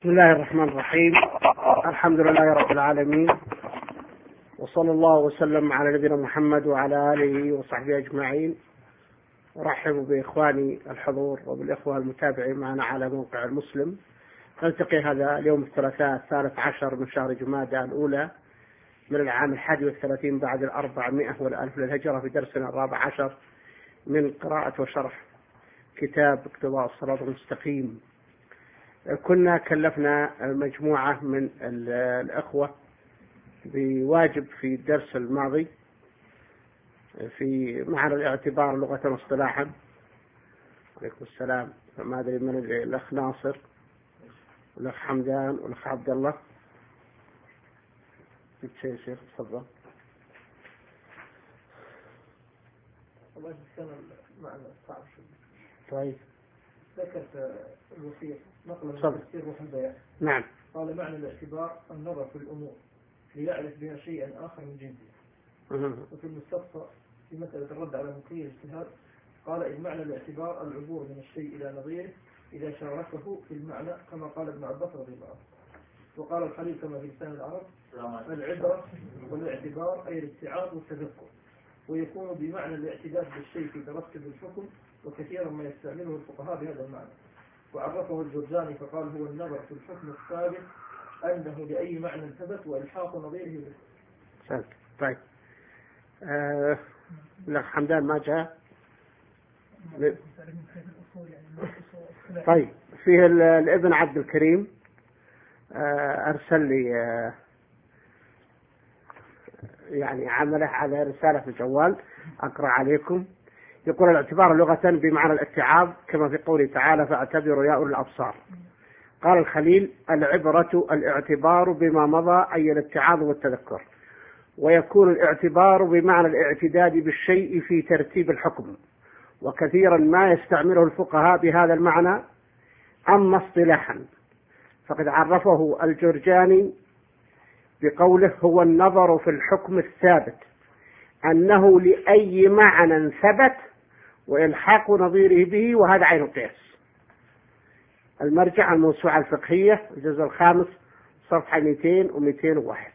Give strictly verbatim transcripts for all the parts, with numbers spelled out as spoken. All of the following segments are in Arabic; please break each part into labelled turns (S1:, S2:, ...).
S1: بسم الله الرحمن الرحيم. الحمد لله رب العالمين، وصلى الله وسلم على نبينا محمد وعلى آله وصحبه أجمعين. أرحب بإخواني الحضور وبالإخوة المتابعين معنا على موقع المسلم. نلتقي هذا اليوم الثلاثاء الثالث عشر من شهر جمادى الأولى من العام الحادي والثلاثين بعد الأربعمائة والألف للهجرة في درسنا الرابع عشر من قراءة وشرح كتاب اقتضاء الصراط المستقيم. كنا كلفنا مجموعة من الأخوة بواجب في الدرس الماضي في معنى الاعتبار لغة واصطلاحا. عليكم السلام. ما أدري من الأخ ناصر والأخ حمدان والأخ عبد الله. شيء شيخ تفضل.
S2: والله كان معنى صعب شوي.
S1: طيب.
S2: ذكرت الوثيق نقلا من تفسير روح البيان.
S1: نعم.
S2: قال معنى الاعتبار النظر في الأمور ليعرف بها شيئا آخر من جنسه. وفي المستقصى في مسألة الرد على مقيل الاجتهاد قال إن معنى الاعتبار العبور من الشيء إلى نظيره إذا شاركه في المعنى كما قال ابن عباس رضي الله عنه. وقال الخليل كما في لسان العرب العبرة والاعتبار أي الاتعاظ والتذكر، ويكون بمعنى الاعتداد بالشيء في ترتب الحكم، وكثيرا ما يستعمله الفقهاء بهذا المعنى. وعرفه الجرجاني فقال هو النظر في الحكم الثابت أنه لأي معنى ثبت وإلحاق نظيره به.
S1: طيب. آه... لا حمدان ما جاء. طيب. فيه الابن عبد الكريم آه أرسل لي آه يعني عمله على رسالة في الجوال أقرأ عليكم. يقول الاعتبار لغة بمعنى الاتعاظ كما في قوله تعالى فاعتبروا يا أولي الأبصار. قال الخليل العبرة الاعتبار بما مضى أي الاتعاظ والتذكر، ويكون الاعتبار بمعنى الاعتداد بالشيء في ترتيب الحكم، وكثيرا ما يستعمله الفقهاء بهذا المعنى. أما اصطلاحا فقد عرفه الجرجاني بقوله هو النظر في الحكم الثابت أنه لأي معنى ثبت وإلحاق نظيره به، وهذا عين القياس. المرجع الموسوعة الفقهية الجزء الخامس صفحة مئتين ومئتين وواحد.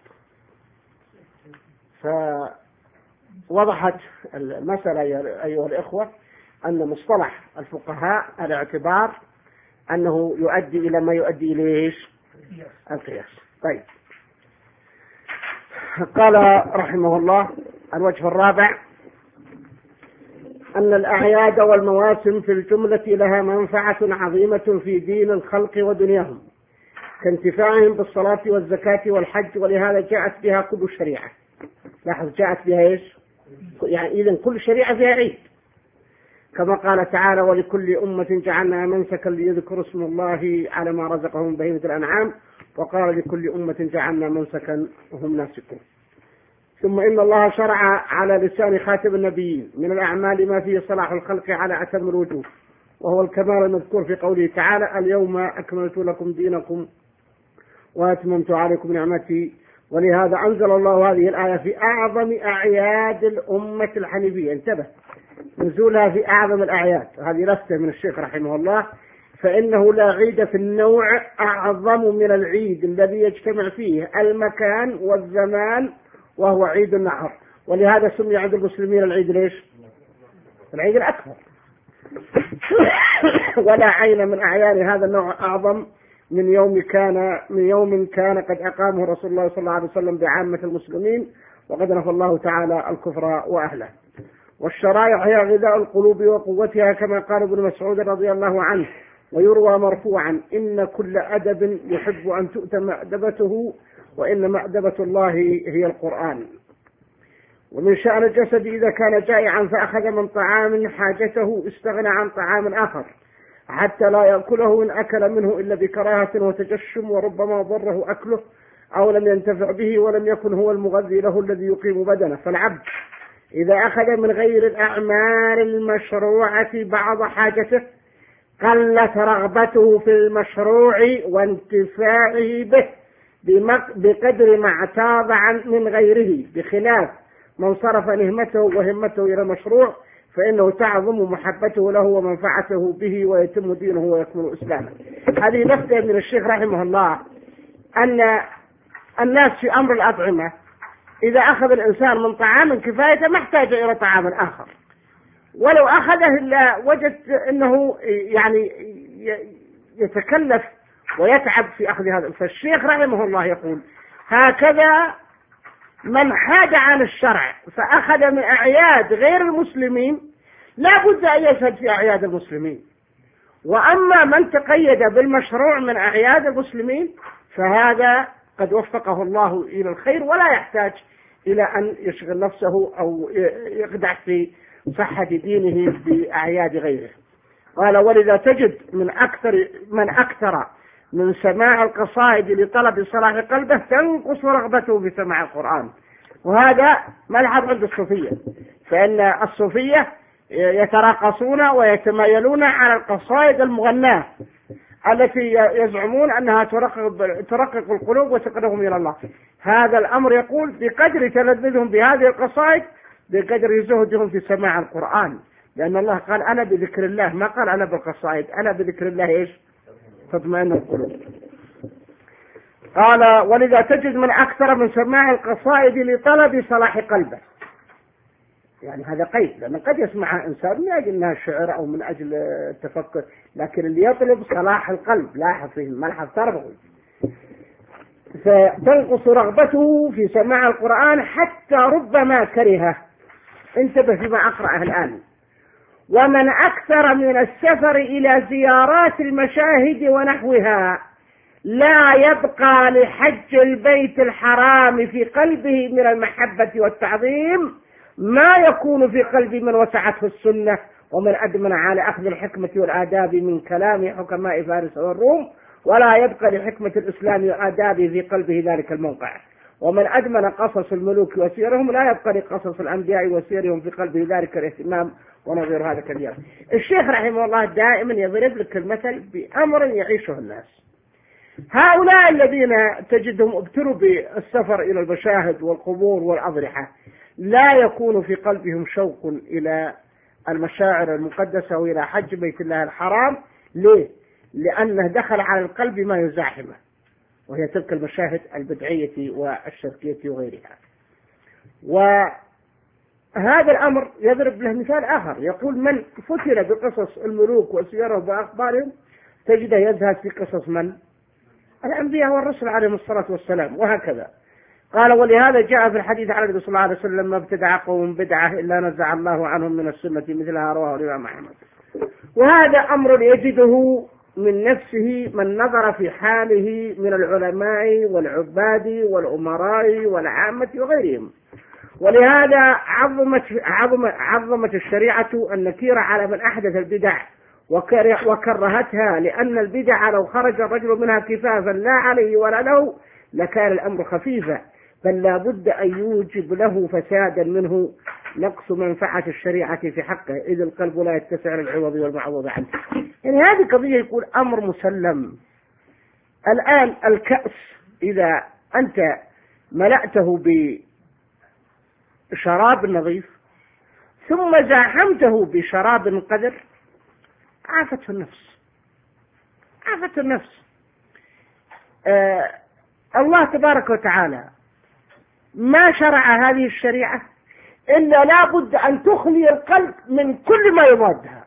S1: فوضحت المسألة أيها الإخوة أن مصطلح الفقهاء الاعتبار أنه يؤدي إلى ما يؤدي إليه القياس. طيب. قال رحمه الله الوجه الرابع أن الأعياد والمواسم في الجملة لها منفعة عظيمة في دين الخلق ودنياهم كانتفاعهم بالصلاة والزكاة والحج، ولهذا جاءت بها كل شريعة. لاحظ جاءت بها إيش؟ يعني إذن كل شريعة فيها عيد، كما قال تعالى ولكل أمة جعلنا منسكا ليذكروا اسم الله على ما رزقهم من بهيمة الأنعام، وقال لكل أمة جعلنا منسكا وهم ناسكون. ثم إن الله شرع على لسان خاتم النبيين من الأعمال ما فيه صلاح الخلق على أتم الوجوه، وهو الكمال المذكور في قوله تعالى اليوم أكملت لكم دينكم وأتممت عليكم نعمتي. ولهذا أنزل الله هذه الآية في أعظم أعياد الأمة الحنيفية. انتبه، نزولها في أعظم الأعياد. هذه لفتة من الشيخ رحمه الله، فإنه لا عيد في النوع أعظم من العيد الذي يجتمع فيه المكان والزمان، وهو عيد النحر. ولهذا سمي عند المسلمين العيد ليش؟ العيد الأكبر. ولا عين من أعيان هذا النوع أعظم من يوم كان من يوم كان قد أقامه رسول الله صلى الله عليه وسلم بعامة المسلمين، وقد نفى الله تعالى الكفر وأهله. والشرائع هي غذاء القلوب وقوتها كما قال ابن مسعود رضي الله عنه، ويروى مرفوعا إن كل أدب يحب أن تؤتى مأدبته، وإن مأدبة الله هي القرآن. ومن شأن الجسد إذا كان جائعا فأخذ من طعام حاجته استغنى عن طعام آخر حتى لا يأكله إن أكل منه إلا بكراهة وتجشم، وربما ضره أكله أو لم ينتفع به ولم يكن هو المغذي له الذي يقيم بدنه. فالعبد إذا أخذ من غير الأعمال المشروعة بعض حاجته قلت رغبته في المشروع وانتفاعه به بقدر ما اعتاض عن من غيره، بخلاف من صرف نهمته وهمته إلى المشروع فإنه تعظم محبته له ومنفعته به ويتم دينه ويكمل إسلامه. هذه لفتة من الشيخ رحمه الله أن الناس في أمر الأطعمة إذا أخذ الإنسان من طعام كفايته ما احتاج إلى طعام آخر، ولو أخذه إلا وجد أنه يعني يتكلف ويتعب في أخذ هذا. فالشيخ رحمه الله يقول هكذا من حاد عن الشرع فأخذ من أعياد غير المسلمين لا بد أن يشهد في أعياد المسلمين، وأما من تقيد بالمشروع من أعياد المسلمين فهذا قد وفقه الله إلى الخير ولا يحتاج إلى أن يشغل نفسه أو يخدع في صحة دينه بأعياد غيره. قال ولذا تجد من أكثر من أكثر من سماع القصائد لطلب صلاح قلبه تنقص رغبته في سماع القرآن، وهذا ملحظ عند الصوفية، فإن الصوفية يتراقصون ويتمايلون على القصائد المغناة التي يزعمون أنها ترقق, ترقق القلوب وتقربهم إلى الله. هذا الأمر يقول بقدر تلذذهم بهذه القصائد بقدر زهدهم في سماع القرآن، لأن الله قال أنا بذكر الله، ما قال أنا بالقصائد، أنا بذكر الله إيش تطمئن القلوب. قال ولذا تجد من أكثر من سماع القصائد لطلب صلاح قلبه، يعني هذا قيد، لأن قد يسمعها إنسان من أجل أنها شعر أو من أجل التفكر، لكن اللي يطلب صلاح القلب لاحظ فيه ملحظ تربوي، فتنقص رغبته في سماع القرآن حتى ربما كرهه. انتبه فيما أقرأه الآن. ومن أكثر من السفر إلى زيارات المشاهد ونحوها لا يبقى لحج البيت الحرام في قلبه من المحبة والتعظيم ما يكون في قلب من وسعته السنة ومن أدمن على أخذ الحكمة والآداب من كلام حكماء فارس والروم، ولا يبقى لحكمة الإسلام وآدابه في قلبه ذلك الموقع، ومن أدمن قصص الملوك وسيرهم لا يبقى لقصص الأنبياء وسيرهم في قلبه ذلك الاهتمام ونظير هذا كثير. الشيخ رحمه الله دائما يضرب لك المثل بأمر يعيشه الناس. هؤلاء الذين تجدهم ابتلوا بالسفر إلى المشاهد والقبور والأضرحة لا يكون في قلبهم شوق إلى المشاعر المقدسة وإلى حج بيت الله الحرام. ليه؟ لأنه دخل على القلب ما يزاحمه، وهي تلك المشاهد البدعية والشركية وغيرها. وهذا الأمر يضرب له مثال آخر، يقول من فتن بقصص الملوك وسيرهم وأخبارهم تجده يزهد في قصص من؟ الأنبياء والرسل عليهم الصلاة والسلام، وهكذا. قال ولهذا جاء في الحديث عن النبي صلى الله عليه وسلم ما ابتدع قوم بدعة إلا نزع الله عنهم من السنة مثلها رواه الإمام أحمد. وهذا أمر يجده من نفسه من نظر في حاله من العلماء والعباد والأمراء والعامة وغيرهم. ولهذا عظمت, عظمت, عظمت الشريعة النكير على من أحدث البدع وكرهتها، لأن البدع لو خرج الرجل منها كفافا لا عليه ولا له لكان الأمر خفيفا، بل لا بد أن يوجب له فسادا منه نقص منفعة الشريعة في حقه، إذ القلب لا يتسع للعوض والمعوض عنه. يعني هذه قضية يقول أمر مسلم. الآن الكأس إذا أنت ملأته بشراب نظيف ثم زاحمته بشراب قذر عافته النفس، عافته النفس. آه الله تبارك وتعالى ما شرع هذه الشريعة إلا لا بد أن تخلي القلب من كل ما يضادها،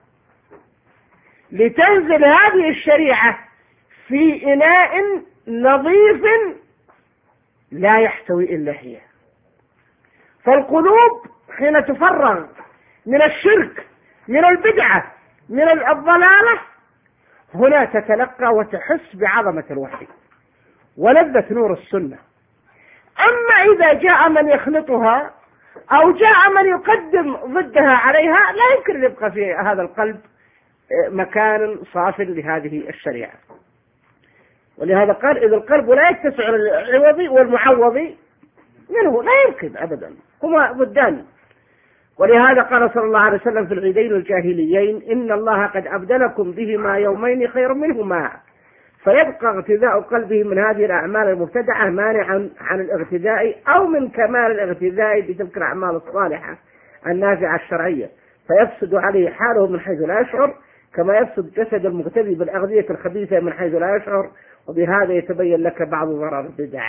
S1: لتنزل هذه الشريعة في إناء نظيف لا يحتوي إلا هي. فالقلوب حين تفرغ من الشرك من البدعة من الضلالة هنا تتلقى وتحس بعظمة الوحي ولذة نور السنة. أما إذا جاء من يخلطها أو جاء من يقدم ضدها عليها لا يمكن يبقى في هذا القلب مكان صاف لهذه الشريعة. ولهذا قال إذا القلب لا يتسع للعوض والمعوض منه لا يمكن أبدا، هما ضدان. ولهذا قال صلى الله عليه وسلم في العيدين الجاهليين إن الله قد أبدلكم بهما يومين خير منهما، فيبقى اغتذاء قلبه من هذه الأعمال المبتدعة مانعا عن الاغتذاء أو من كمال الاغتذاء بتلك الأعمال الصالحة النافعة الشرعية، فيفسد عليه حاله من حيث لا يشعر، كما يفسد جسد المغتذي بالأغذية الخبيثة من حيث لا يشعر. وبهذا يتبين لك بعض ضرر البدع.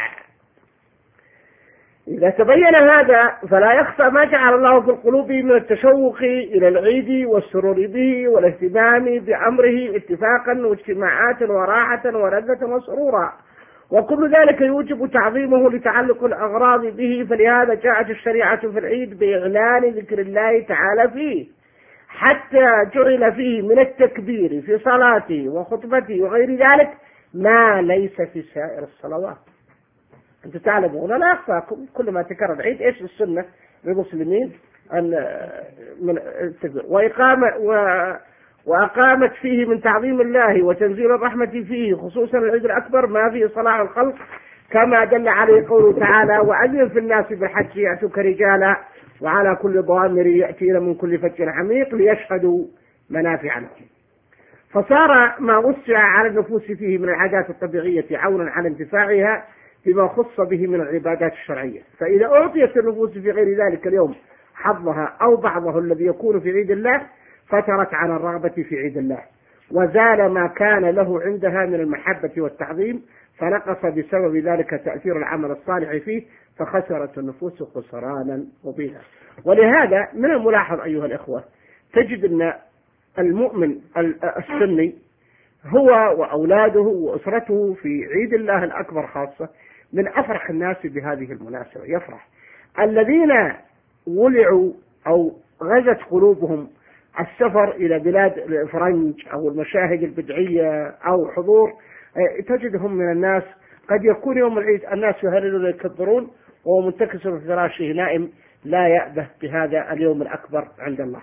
S1: إذا تبين هذا فلا يخفى ما جعل الله في القلوب من التشوق إلى العيد والسرور به والاهتمام بأمره اتفاقا واجتماعات وراحة ولذة وسرورا، وكل ذلك يوجب تعظيمه لتعلق الأغراض به. فلهذا جاءت الشريعة في العيد بإعلان ذكر الله تعالى فيه، حتى جعل فيه من التكبير في صلاته وخطبته وغير ذلك ما ليس في سائر الصلوات. أنت تعلمون لا يخفاكم كل ما تكرر العيد إيش السنة للمسلمين أن من التكبير وإقامة و وأقامت فيه من تعظيم الله وتنزيل الرحمة فيه، خصوصا العيد الأكبر ما فيه صلاح الخلق، كما دل عليه قوله تعالى: وأذن في الناس بالحج يأتوك رجالا وعلى كل ضامر يأتين من كل فج عميق ليشهدوا منافع لهم. فصار ما وسع على النفوس فيه من العادات الطبيعية عونا على انتفاعها بما خص به من العبادات الشرعية. فإذا أعطيت النفوس في غير ذلك اليوم حظها أو بعضه الذي يكون في عيد الله فترت عن الرغبة في عيد الله، وزال ما كان له عندها من المحبة والتعظيم، فنقص بسبب ذلك تأثير العمل الصالح فيه، فخسرت النفوس خسرانا مبينا. ولهذا من الملاحظ أيها الإخوة تجد أن المؤمن السني هو وأولاده وأسرته في عيد الله الأكبر خاصة من أفرح الناس بهذه المناسبة. يفرح الذين ولعوا أو غزت قلوبهم السفر إلى بلاد الفرنج أو المشاهد البدعية أو حضور، تجدهم من الناس قد يكون يوم العيد الناس يهللون ويكبرون وهو منتكس في فراشه نائم لا يأبه بهذا اليوم الأكبر عند الله.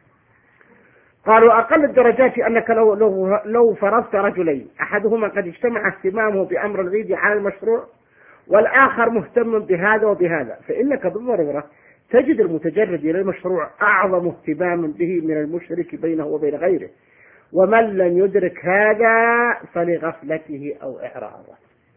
S1: قالوا أقل الدرجات أنك لو, لو, لو فرضت رجلين أحدهما قد اجتمع اهتمامه بأمر العيد على المشروع والآخر مهتم بهذا وبهذا، فإنك بالضرورة تجد المتجرد إلى المشروع أعظم اهتماما به من المشرك بينه وبين غيره، ومن لم يدرك هذا فلغفلته أو إعراضه.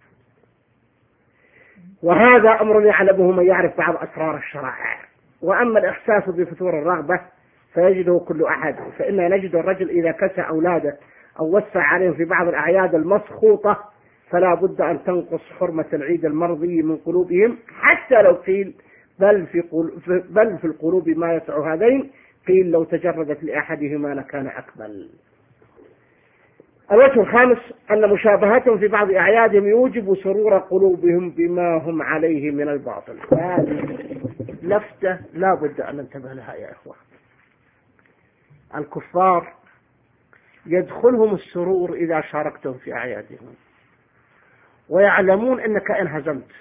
S1: وهذا أمر يعلمه من يعرف بعض أسرار الشرائع. وأما الإحساس بفتور الرغبة فيجده كل أحد، فإننا نجد الرجل إذا كسى أولاده أو وسع عليهم في بعض الأعياد المسخوطة فلا بد أن تنقص حرمة العيد المرضي من قلوبهم، حتى لو قيل بل في, بل في القلوب ما يسع هذين، قيل لو تجردت لأحدهما لكان أكمل. الوجه الخامس أن مشابهتهم في بعض أعيادهم يوجب سرور قلوبهم بما هم عليه من الباطل. هذه لفتة لا بد أن ننتبه لها يا إخوة. الكفار يدخلهم السرور إذا شاركتهم في أعيادهم، ويعلمون أنك إن هزمت،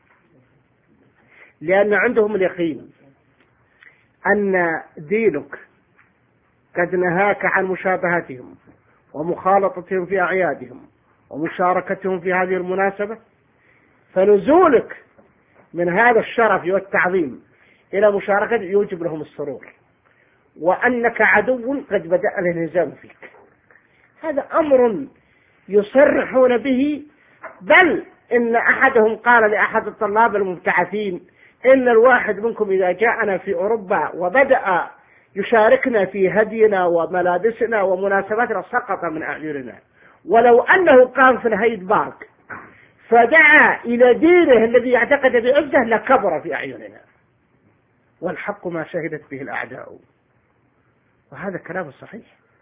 S1: لأن عندهم اليقين أن دينك قد نهاك عن مشابهتهم ومخالطتهم في أعيادهم ومشاركتهم في هذه المناسبة، فنزولك من هذا الشرف والتعظيم إلى مشاركة يوجب لهم السرور، وأنك عدو قد بدأ الانهزام فيك. هذا أمر يصرحون به، بل إن أحدهم قال لأحد الطلاب المبتعثين: إن الواحد منكم إذا جاءنا في أوروبا وبدأ يشاركنا في هدينا وملابسنا ومناسباتنا سقط من أعيننا، ولو أنه قام في الهيد بارك فدعا إلى دينه الذي يعتقد بعزه لكبر في أعيننا، والحق ما شهدت به الأعداء. وهذا كلام صحيح.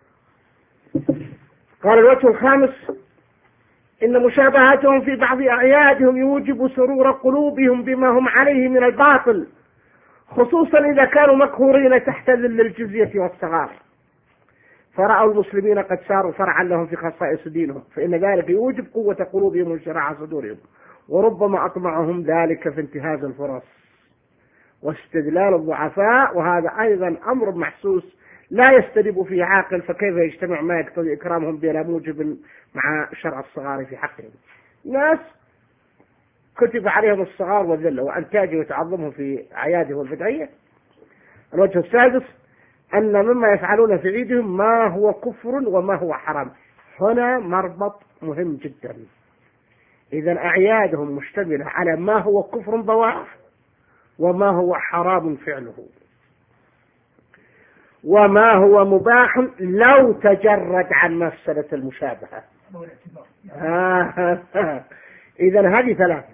S1: قال الوجه الخامس إن مشابهتهم في بعض أعيادهم يوجب سرور قلوبهم بما هم عليه من الباطل، خصوصا إذا كانوا مقهورين تحت ذل الجزية والصغار، فرأوا المسلمين قد صاروا فرعا لهم في خصائص دينهم، فإن ذلك يوجب قوة قلوبهم وانشراح صدورهم، وربما أطمعهم ذلك في انتهاز الفرص واستدلال الضعفاء. وهذا أيضا أمر محسوس لا يستجيب فيه عاقل، فكيف يجتمع ما يقتضي إكرامهم بلا موجب مع شرع الصغار في حقهم؟ ناس كتب عليهم الصغار والذلة وأن تاجي وتعظمهم في أعيادهم البدعية. الوجه السادس أن مما يفعلون في عيدهم ما هو كفر وما هو حرام. هنا مربط مهم جدا. إذا أعيادهم مشتملة على ما هو كفر بواح وما هو حرام فعله. وما هو مباح لو تجرد عن مفسدة المشابهة. آه إذن هذه ثلاثة،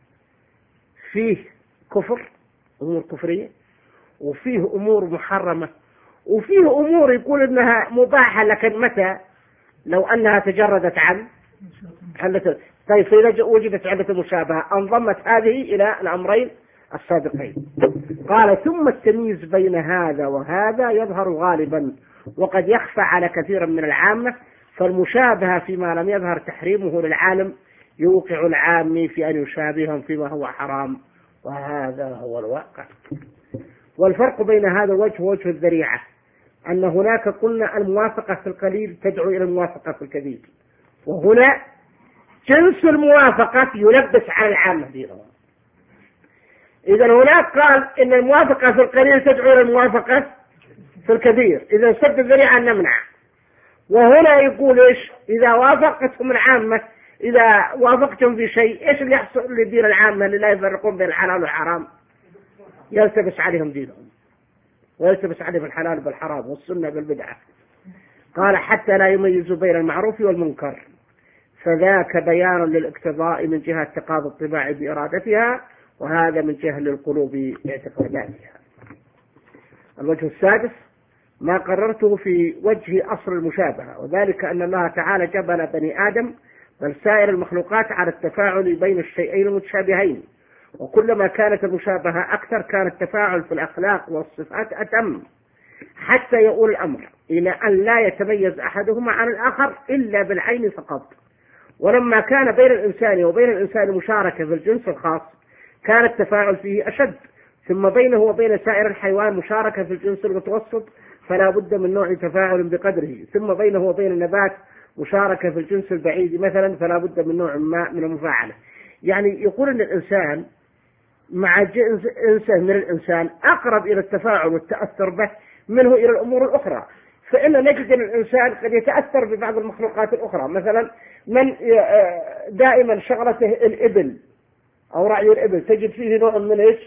S1: فيه كفر، أمور كفرية، وفيه أمور محرمة، وفيه أمور يقول إنها مباحة لكن متى؟ لو أنها تجردت عن علة. طيب فإذا وجدت علة المشابهة انضمت هذه إلى الأمرين السابقين. قال ثم التمييز بين هذا وهذا يظهر غالبا وقد يخفى على كثير من العامة، فالمشابهة فيما لم يظهر تحريمه للعالم يوقع العامي في أن يشابههم فيما هو حرام، وهذا هو الواقع. والفرق بين هذا الوجه ووجه الذريعة أن هناك قلنا الموافقة في القليل تدعو إلى الموافقة في الكثير، وهنا جنس الموافقة يلبس على العامة دينهم. إذا هناك قال إن الموافقة في القليل تدعو إلى الموافقة في الكثير، إذا سد الذريعة نمنع. وهنا يقول إيش؟ إذا وافقتهم العامة، إذا وافقتم في شيء إيش اللي يحصل لدين العامة اللي لا يفرقون بين الحلال والحرام؟ يلتبس عليهم دينهم، ويلتبس عليهم الحلال بالحرام والسنة بالبدعة. قال حتى لا يميزوا بين المعروف والمنكر، فذاك بيان للاقتضاء من جهة تقاضي الطباع بإرادتها، وهذا من جهل القلوب باعتقاداتها. الوجه السادس ما قررته في وجه أصل المشابهة، وذلك أن الله تعالى جبل بني آدم بل سائر المخلوقات على التفاعل بين الشيئين المتشابهين، وكلما كانت المشابهة أكثر كان التفاعل في الأخلاق والصفات أتم، حتى يؤول الأمر إلى أن لا يتميز أحدهما عن الآخر إلا بالعين فقط. ولما كان بين الإنسان وبين الإنسان مشاركة في الجنس الخاص كان التفاعل فيه أشد، ثم بينه وبين سائر الحيوان مشاركة في الجنس المتوسط فلا بد من نوع تفاعل بقدره، ثم بينه وبين النبات مشاركة في الجنس البعيد مثلا فلا بد من نوع ما من المفاعلة. يعني يقول أن الإنسان مع جنس إنسان من الإنسان أقرب إلى التفاعل والتأثر به منه إلى الأمور الأخرى، فإن نجد أن الإنسان قد يتأثر ببعض المخلوقات الأخرى. مثلا من دائما شغلته الإبل أو رعي الإبل تجد فيه نوع من إيش،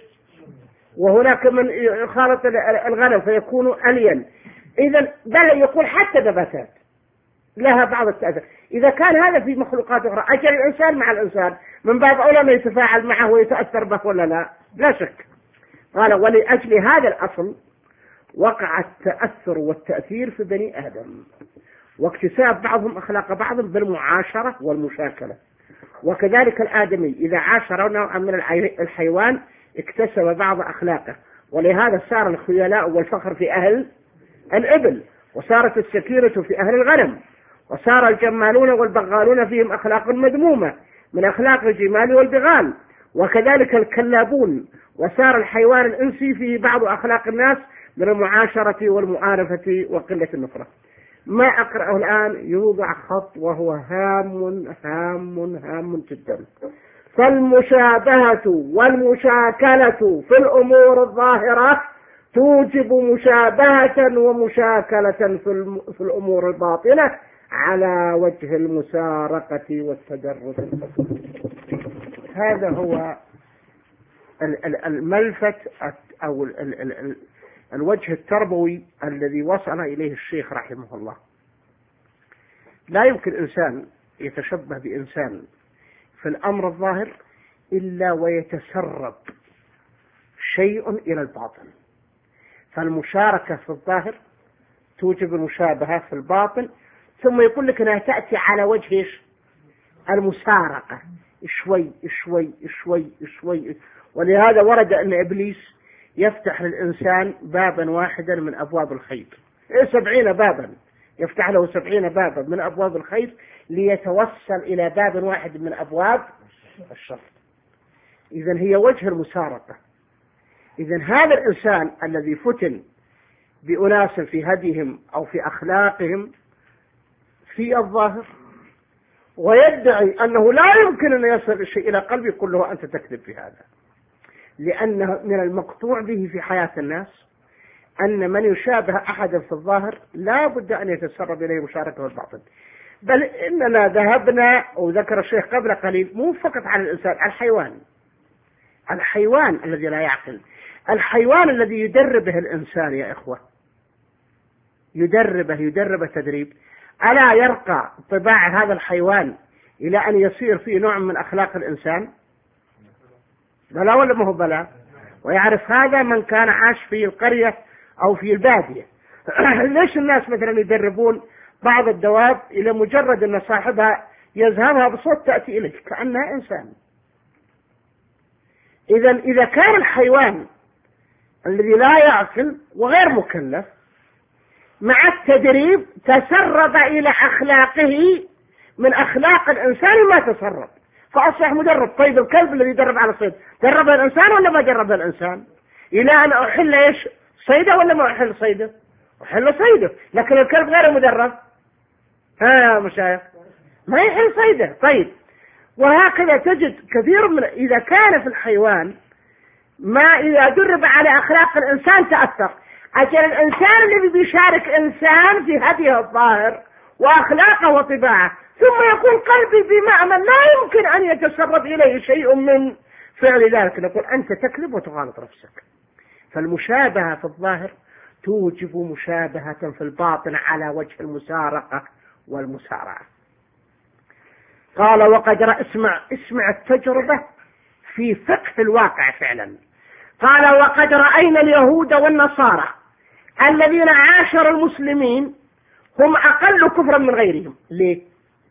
S1: وهناك من يخالط الغنم فيكون ألين. إذا بل يقول حتى نباتات لها بعض التأثير. إذا كان هذا في مخلوقات أخرى أجل الإنسان مع الإنسان من باب أولى ما يتفاعل معه ويتأثر به ولا لا؟ لا شك. قال ولأجل هذا الأصل وقع التأثر والتأثير في بني آدم، واكتساب بعضهم أخلاق بعض بالمعاشرة والمشاكلة. وكذلك الآدمي إذا عاشر نوعا من الحيوان اكتسب بعض أخلاقه، ولهذا صار الخيلاء والفخر في أهل الإبل، وصارت السكينة في أهل الغنم، وصار الجمالون والبغالون فيهم أخلاق مذمومة من أخلاق الجمال والبغال، وكذلك الكلابون، وصار الحيوان الإنسي فيه بعض أخلاق الناس من المعاشرة والمؤانفة وقلة النفرة. ما أقرأه الآن يوضع خط وهو هام هام هام جدا. فالمشابهة والمشاكلة في الأمور الظاهرة توجب مشابهة ومشاكلة في الأمور الباطنة على وجه المسارقة والتجرد. هذا هو الملفت أو الوجه التربوي الذي وصل إليه الشيخ رحمه الله. لا يمكن إنسان يتشبه بإنسان في الأمر الظاهر إلا ويتسرب شيء إلى الباطن. فالمشاركة في الظاهر توجب المشابهة في الباطن، ثم يقول لك أنها تأتي على وجه المسارقة شوي شوي شوي شوي. ولهذا ورد أن إبليس يفتح للإنسان بابا واحدا من أبواب الخير، سبعين بابا، يفتح له سبعين بابا من أبواب الخير ليتوصل إلى باب واحد من أبواب الشر. إذن هي وجه المسارقة. إذن هذا الإنسان الذي فتن بأناس في هديهم أو في أخلاقهم في الظاهر ويدعي أنه لا يمكن أن يصل الشيء إلى قلبه، يقول له أنت تكذب في هذا، لأنه من المقطوع به في حياة الناس أن من يشابه أحدا في الظاهر لا بد أن يتسرب إليه مشاركة الباطن. بل إننا ذهبنا وذكر الشيخ قبل قليل مو فقط على الإنسان، الحيوان الحيوان الذي لا يعقل، الحيوان الذي يدربه الإنسان يا إخوة يدربه يدربه تدريب، ألا يرقى طباع هذا الحيوان إلى أن يصير فيه نوع من أخلاق الإنسان؟ بلا ولا ما هو بلا؟ ويعرف هذا من كان عاش في القرية أو في البادية. ليش الناس مثلا يدربون بعض الدواب إلى مجرد أن صاحبها يذهبها بصوت تأتي إليه كأنها إنسان؟ إذا إذا كان الحيوان الذي لا يعقل وغير مكلف مع التدريب تسرب إلى أخلاقه من أخلاق الإنسان ما تسرب، فأصبح مدرب. طيب الكلب الذي يدرب على الصيد درب الإنسان ولا ما درب الإنسان؟ إلى أن أحل إيش صيده ولا ما أحل صيده؟ أحل صيده، لكن الكلب غير مدرب، ها مشايخ، ما يحل صيده. طيب وهكذا تجد كثير من إذا كان في الحيوان ما إذا درب على أخلاق الإنسان تأثر. أجل الإنسان الذي بيشارك إنسان في هديه الظاهر وأخلاقه وطباعه ثم يكون قلبي بمعنى لا يمكن أن يتسرب إليه شيء من فعل ذلك، نقول أنت تكذب وتغالط نفسك. فالمشابهة في الظاهر توجب مشابهة في الباطن على وجه المسارقة والمسارعة. قال وقد رأى، اسمع اسمع التجربة في فقه الواقع فعلا. قال وقد رأينا اليهود والنصارى الذين عاشروا المسلمين هم أقل كفرا من غيرهم. ليه؟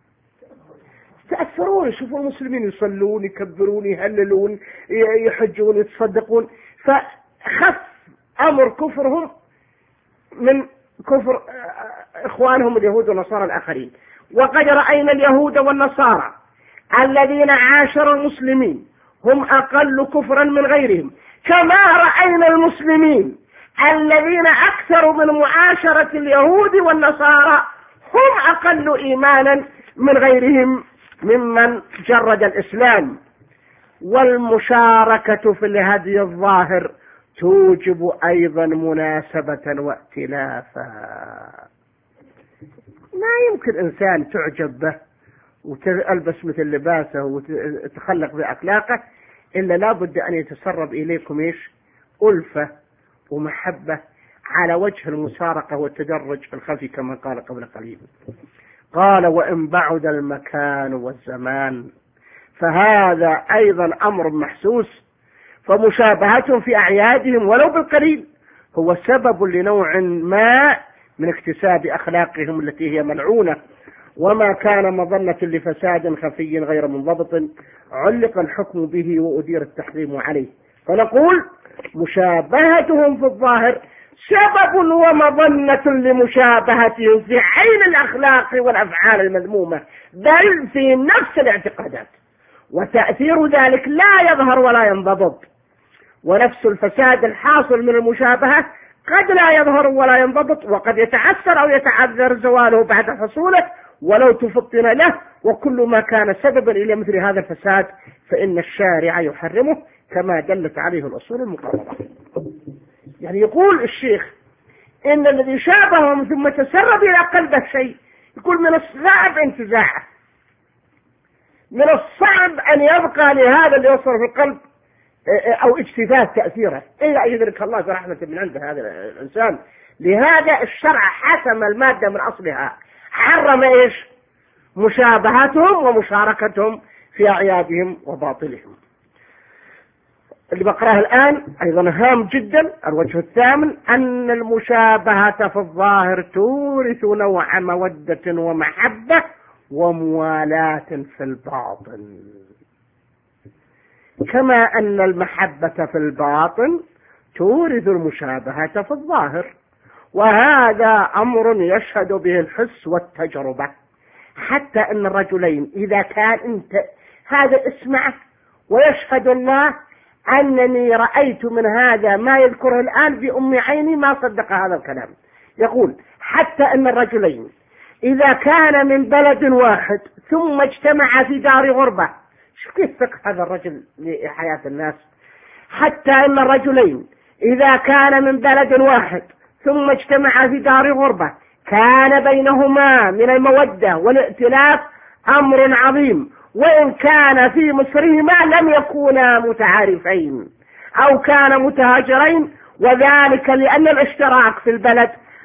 S1: تأثرون، يشوفوا المسلمين يصلون يكبرون يهللون يحجون يتصدقون، فخف أمر كفرهم من كفر إخوانهم اليهود والنصارى الآخرين. وقد رأينا اليهود والنصارى الذين عاشروا المسلمين هم أقل كفرا من غيرهم، كما رأينا المسلمين الذين أكثروا من معاشرة اليهود والنصارى هم أقل إيمانا من غيرهم ممن جرد الإسلام. والمشاركة في الهدي الظاهر توجب أيضا مناسبة وائتلافا. ما يمكن إنسان تعجب به وتلبس مثل لباسه وتخلق بأخلاقه إلا لابد أن يتسرب إليكم إيش؟ ألفة ومحبة على وجه المسارقة والتدرج الخفي كما قال قبل قليل. قال وإن بعد المكان والزمان فهذا أيضا أمر محسوس، فمشابهتهم في أعيادهم ولو بالقليل هو سبب لنوع ما من اكتساب أخلاقهم التي هي ملعونة. وما كان مظنة لفساد خفي غير منضبط علق الحكم به وأدير التحريم عليه. فنقول مشابهتهم في الظاهر سبب ومظنة لمشابهتهم في عين الأخلاق والأفعال المذمومة بل في نفس الاعتقادات، وتأثير ذلك لا يظهر ولا ينضبط. ونفس الفساد الحاصل من المشابهة قد لا يظهر ولا ينضبط، وقد يتعثر أو يتعذر زواله بعد حصوله ولو تفطن له. وكل ما كان سببا إلى مثل هذا الفساد فإن الشارع يحرمه كما دلت عليه الأصول المقررة. يعني يقول الشيخ إن الذي شابههم ثم تسرب إلى قلبه شيء، يقول من الصعب انتزاعه، من الصعب أن يبقى لهذا اللي يوصل في القلب أو اجتثاث تأثيره إلا أن يدرك الله برحمة من عند هذا الإنسان. لهذا الشرع حسم المادة من أصلها، حرم إيش؟ مشابهتهم ومشاركتهم في أعيادهم وباطلهم. اللي بقراه الآن أيضا هام جدا. الوجه الثامن أن المشابهة في الظاهر تورث نوع مودة ومحبة وموالاة في الباطن، كما أن المحبة في الباطن تورث المشابهة في الظاهر. وهذا أمر يشهد به الحس والتجربة، حتى أن الرجلين إذا كان أنت هذا اسمعه ويشهد الله أنني رأيت من هذا ما يذكره الآن بأم عيني ما صدق هذا الكلام. يقول حتى أن الرجلين إذا كان من بلد واحد ثم اجتمع في دار غربة، شوف كيف فقه هذا الرجل لحياة الناس. حتى أن الرجلين إذا كان من بلد واحد ثم اجتمع في دار غربة كان بينهما من المودة والائتلاف أمر عظيم، وإن كان في مصرهما لم يكونا متعارفين أو كان متهاجرين، وذلك لأن الاشتراك في البلد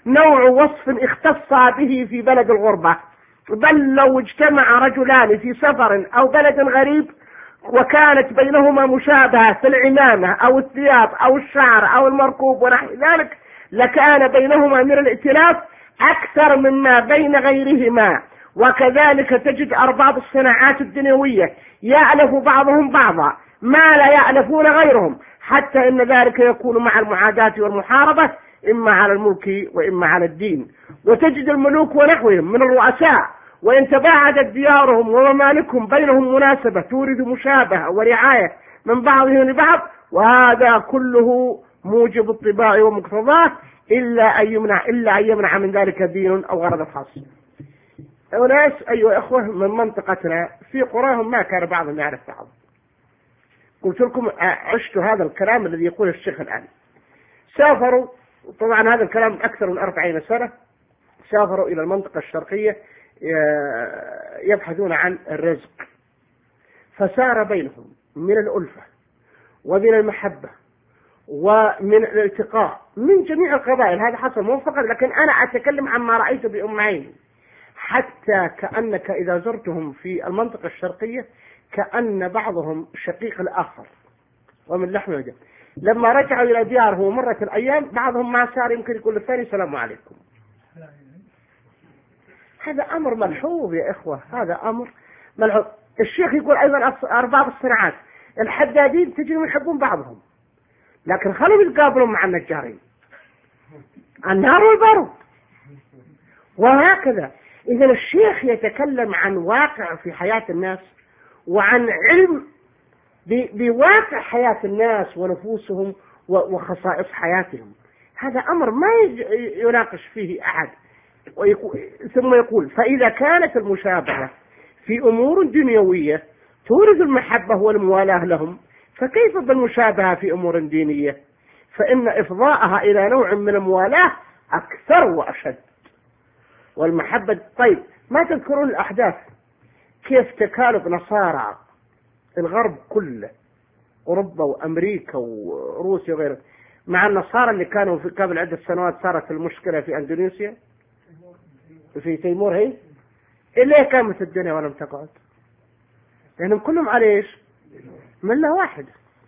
S1: نوع وصف اختص به في بلد الغربة، بل لو اجتمع رجلان في سفر أو بلد غريب وكانت بينهما مشابهة في العمامة أو الثياب أو الشعر أو المركوب ونحو ذلك لكان بينهما من الائتلاف أكثر مما بين غيرهما. وكذلك تجد أرباب الصناعات الدنيوية يألف بعضهم بعضا ما لا يألفون غيرهم، حتى إن ذلك يكون مع المعاداة والمحاربة إما على الملك وإما على الدين. وتجد الملوك ونحوهم من الرؤساء وإن تباعدت ديارهم وممالكهم بينهم مناسبة تورد مشابهة ورعاية من بعضهم لبعض، وهذا كله موجب الطباع ومقتضاه إلا أن يمنع إلا أن يمنع من ذلك دين أو غرض خاص. أناس أيها أخوة من منطقتنا في قراهم ما كان بعضهم يعرف بعض. قلت لكم عشت هذا الكلام الذي يقول الشيخ الآن. سافروا، طبعا هذا الكلام أكثر من أربعين سنة، سافروا إلى المنطقة الشرقية يبحثون عن الرزق، فسار بينهم من الألفة ومن المحبة ومن الالتقاء من جميع القبائل. هذا حصل مو فقط، لكن أنا أتكلم عما رأيت بأم عيني، حتى كأنك إذا زرتهم في المنطقة الشرقية كأن بعضهم شقيق الآخر ومن لحم ودم. لما رجعوا إلى ديارهم ومرت الأيام بعضهم ما صار يمكن يقول للثاني السلام عليكم. هذا أمر ملحوظ يا إخوة، هذا أمر ملحوظ. الشيخ يقول أيضا أرباب الصناعات الحدادين تجدهم يحبون بعضهم، لكن خلوا يتقابلون مع النجارين النار والبارود وهكذا. إذا الشيخ يتكلم عن واقع في حياة الناس وعن علم بواقع حياة الناس ونفوسهم وخصائص حياتهم، هذا أمر ما يناقش فيه أحد. ثم يقول فإذا كانت المشابهة في أمور دنيوية تورث المحبة والموالاة لهم، فكيف بالمشابهة في أمور دينية؟ فإن إفضاءها إلى نوع من الموالاة أكثر وأشد والمحبة. طيب ما تذكرون الأحداث كيف تكالب نصارى الغرب كله، أوروبا وأمريكا وروسيا وغيره، مع النصارى اللي كانوا في قبل عدة سنوات صارت المشكلة في أندونيسيا في تيمور، هي إليه قامت الدنيا ولم تقعد، لأنهم كلهم على إيش؟ ملة واحدة.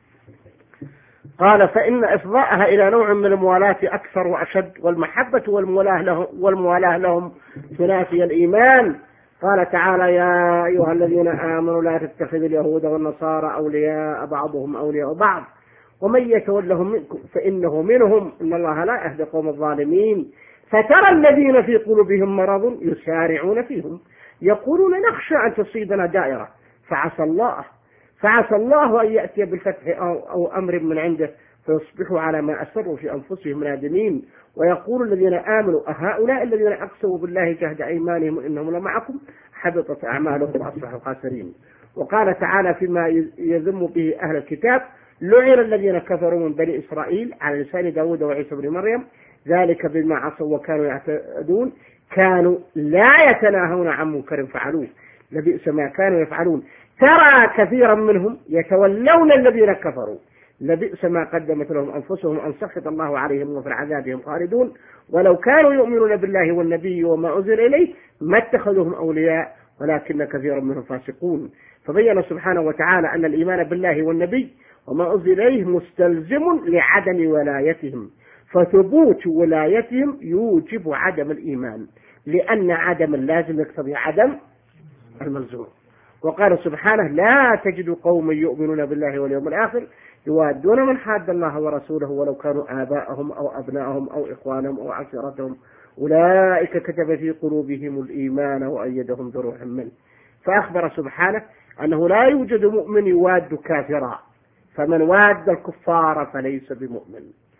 S1: قال فإن إفضاءها إلى نوع من الموالاة أكثر وأشد والمحبة والموالاة لهم, والموالاة لهم تنافي الإيمان. قال تعالى يا أيها الذين آمنوا لا تتخذوا اليهود والنصارى أولياء بعضهم أولياء بعض ومن يتولهم منكم فإنه منهم إن الله لا يهدي القوم الظالمين. فترى الذين في قلوبهم مرض يسارعون فيهم يقولون نخشى أن تصيبنا دائرة فعسى الله فعسى الله أن يأتي بالفتح أو, أو أمر من عنده فيصبحوا على ما أسروا في أنفسهم نادمين. ويقول الذين آمنوا أهؤلاء الذين أقسموا بالله جهد أيمانهم إنهم لمعكم حبطت أعمالهم وأصبحوا خاسرين. وقال تعالى فيما يذم به أهل الكتاب لعن الذين كفروا من بني إسرائيل على لسان داود وعيسى بن مريم ذلك بما عصوا وكانوا يعتدون كانوا لا يتناهون عن منكر فعلوه لبئس ما كانوا يفعلون. ترى كثيرا منهم يتولون الذين كفروا لبئس ما قدمت لهم أنفسهم أن سخط الله عليهم وفي عذابهم خالدون ولو كانوا يؤمنون بالله والنبي وما أنزل إليه ما اتخذوهم أولياء ولكن كثيرا منهم فاسقون. فبين سبحانه وتعالى أن الإيمان بالله والنبي وما أنزل إليه مستلزم لعدم ولايتهم، فثبوت ولايتهم يوجب عدم الإيمان لأن عدم اللازم يقتضي عدم الملزوم. وقال سبحانه لا تجد قوما يؤمنون بالله واليوم الآخر يوادون من حاد الله ورسوله ولو كانوا آباءهم أو أبناءهم أو إخوانهم أو عشيرتهم أولئك كتب في قلوبهم الإيمان وأيدهم بروح منه. فأخبر سبحانه أنه لا يوجد مؤمن يواد كافرا فمن واد الكفار فليس بمؤمن.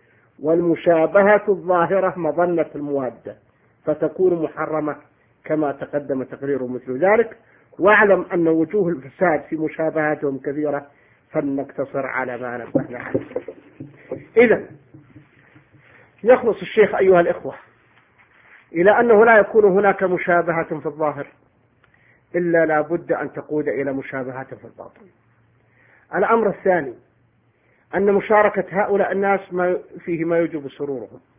S1: والمشابهة الظاهرة مظنة الموادة فتكون محرمة كما تقدم تقرير مثل ذلك. واعلم أن وجوه الفساد في مشابهاتهم كثيرة فلنقتصر على ما نبهنا عنه. إذن يخلص الشيخ أيها الإخوة إلى أنه لا يكون هناك مشابهة في الظاهر إلا لا بد أن تقود إلى مشابهة في الباطن. الأمر الثاني أن مشاركة هؤلاء الناس ما فيه ما يوجب سرورهم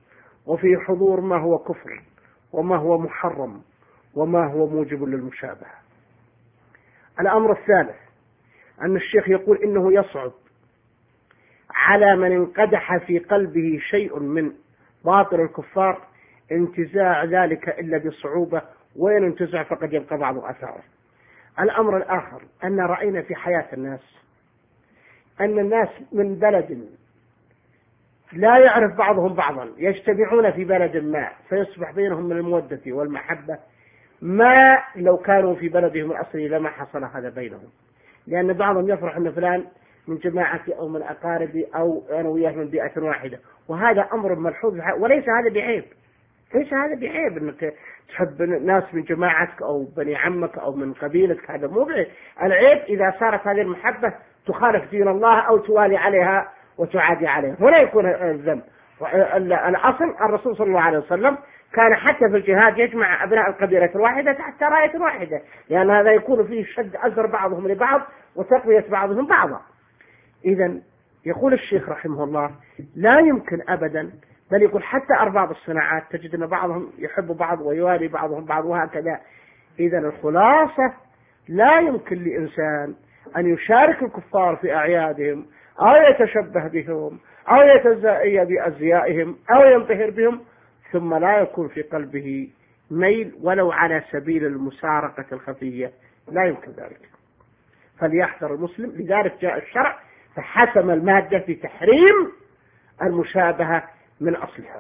S1: وفي حضور ما هو كفر وما هو محرم وما هو موجب للمشابهة. الأمر الثالث أن الشيخ يقول إنه يصعب على من انقدح في قلبه شيء من باطل الكفار انتزاع ذلك إلا بصعوبة، وين انتزع فقد يبقى بعض أثاره. الأمر الآخر أن رأينا في حياة الناس أن الناس من بلد لا يعرف بعضهم بعضا يجتمعون في بلد ما فيصبح بينهم من المودة والمحبة ما لو كانوا في بلدهم الأصلي لما حصل هذا بينهم، لأن بعضهم يفرح أن فلان من جماعتي أو من أقاربي أو أنا وياه من بيئة واحدة، وهذا أمر ملحوظ وليس هذا بعيب. ليس هذا بعيب أنك تحب ناس من جماعتك أو بني عمك أو من قبيلتك، هذا مو بعيب. العيب إذا صارت هذه المحبة تخالف دين الله أو توالي عليها وتعادي عليها، ولا يكون الذنب. الأصل الرسول صلى الله عليه وسلم كان حتى في الجهاد يجمع أبناء القبيلة الواحدة تحت راية واحدة، لأن هذا يكون فيه شد أزر بعضهم لبعض وتقوية بعضهم بعضا. إذا يقول الشيخ رحمه الله لا يمكن أبدا، بل يقول حتى أرباب الصناعات تجد أن بعضهم يحب بعض ويوالي بعضهم بعض وهكذا. إذا الخلاصة لا يمكن لإنسان أن يشارك الكفار في أعيادهم أو يتشبه بهم أو يتزايا بأزيائهم أو ينبهر بهم ثم لا يكون في قلبه ميل ولو على سبيل المسارقة الخفية، لا يمكن ذلك. فليحذر المسلم. لذلك جاء الشرع فحسم المادة في تحريم المشابهة من أصلها.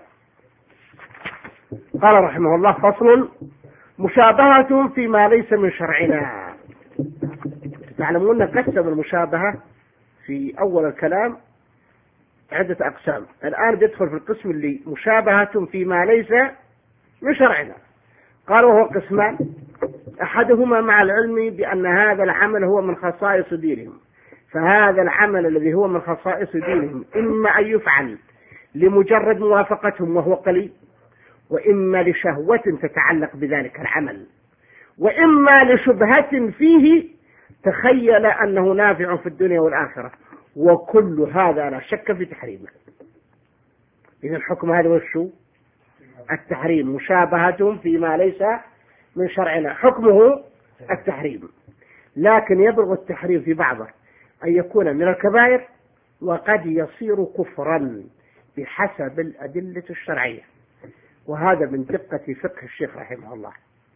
S1: قال رحمه الله: فصل: مشابهة فيما ليس من شرعنا. تعلمون قسم المشابهة في أول الكلام عدة أقسام، الآن بيدخل في القسم اللي مشابهة فيما ليس من شرعنا. قال وهو قسمان: أحدهما مع العلم بأن هذا العمل هو من خصائص دينهم، فهذا العمل الذي هو من خصائص دينهم إما أن يفعل لمجرد موافقتهم وهو قليل، وإما لشهوة تتعلق بذلك العمل، وإما لشبهة فيه تخيل أنه نافع في الدنيا والآخرة، وكل هذا لا شك في تحريمه. إذن الحكم هذا وشو؟ التحريم. مشابهة فيما ليس من شرعنا حكمه التحريم، لكن يبلغ التحريم في بعضه أن يكون من الكبائر وقد يصير كفرا بحسب الأدلة الشرعية، وهذا من دقة فقه الشيخ رحمه الله،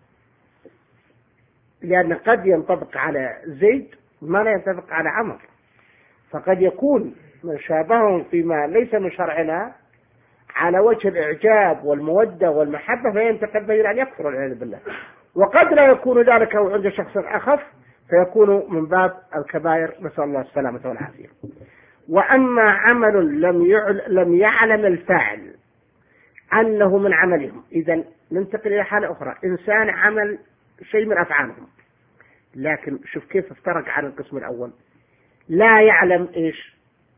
S1: لأن قد ينطبق على زيد ما لا ينطبق على عمر، فقد يكون من شابههم فيما ليس من شرعنا على وجه الإعجاب والمودة والمحبة فينتقل به أن يكفر والعياذ بالله، وقد لا يكون ذلك عند شخص أخف فيكون من باب الكبائر، نسأل الله السلامة والعافية. وأما عمل لم يعل لم يعلم الفاعل أنه من عملهم، إذا ننتقل إلى حالة أخرى، إنسان عمل شيء من أفعالهم لكن شوف كيف افترق عن القسم الأول، لا يعلم إيش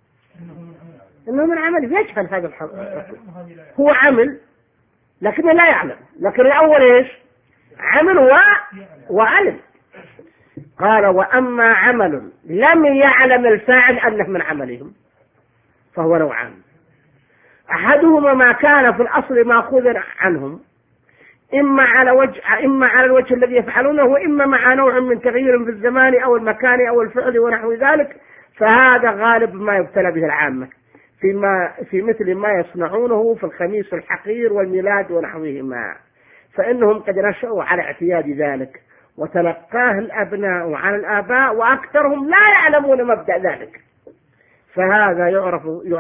S1: إنه من عمل، يجهل هذا الحق، هو عمل لكنه لا يعلم، لكن الأول إيش عمل و... وعلم. قال: وأما عمل لم يعلم الفاعل أنه من عملهم فهو نوعان: أحدهما ما كان في الأصل مأخوذا عنهم إما على وجه إما على الوجه الذي يفعلونه، وإما مع نوع من تغيير في الزمان أو المكان أو الفعل ونحو ذلك، فهذا غالب ما يبتلى به العامة فيما في مثل ما يصنعونه في الخميس الحقير والميلاد ونحوهما، فإنهم قد نشأوا على اعتياد ذلك وتلقاه الأبناء عن الآباء وأكثرهم لا يعلمون مبدأ ذلك، فهذا يعرف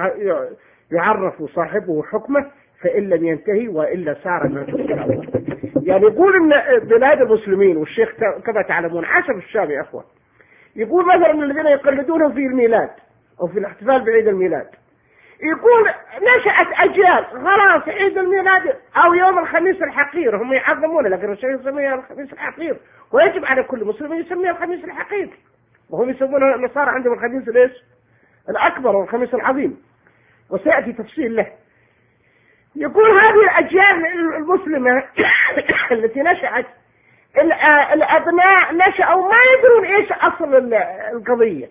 S1: يعرف صاحبه حكمه فإن لم ينتهي وإلا صار من الفسق الأول. يعني يقول إن بلاد المسلمين والشيخ كما تعلمون عاشر في الشام يا أخوة، يقول مثلا الذين يقلدونهم في الميلاد أو في الاحتفال بعيد الميلاد، يقول نشأت أجيال خلاص عيد الميلاد أو يوم الخميس الحقير هم يعظمونه، لكن الشيخ يسميه الخميس الحقير، ويجب على كل مسلم يسميه الخميس الحقير، وهم يسمونه النصارى عندهم الخميس ليش الأكبر والخميس العظيم، وسيأتي تفصيل له. يقول هذه الأجيال المسلمة التي نشأت الأبناء نشأوا ما يدرون إيش أصل القضية،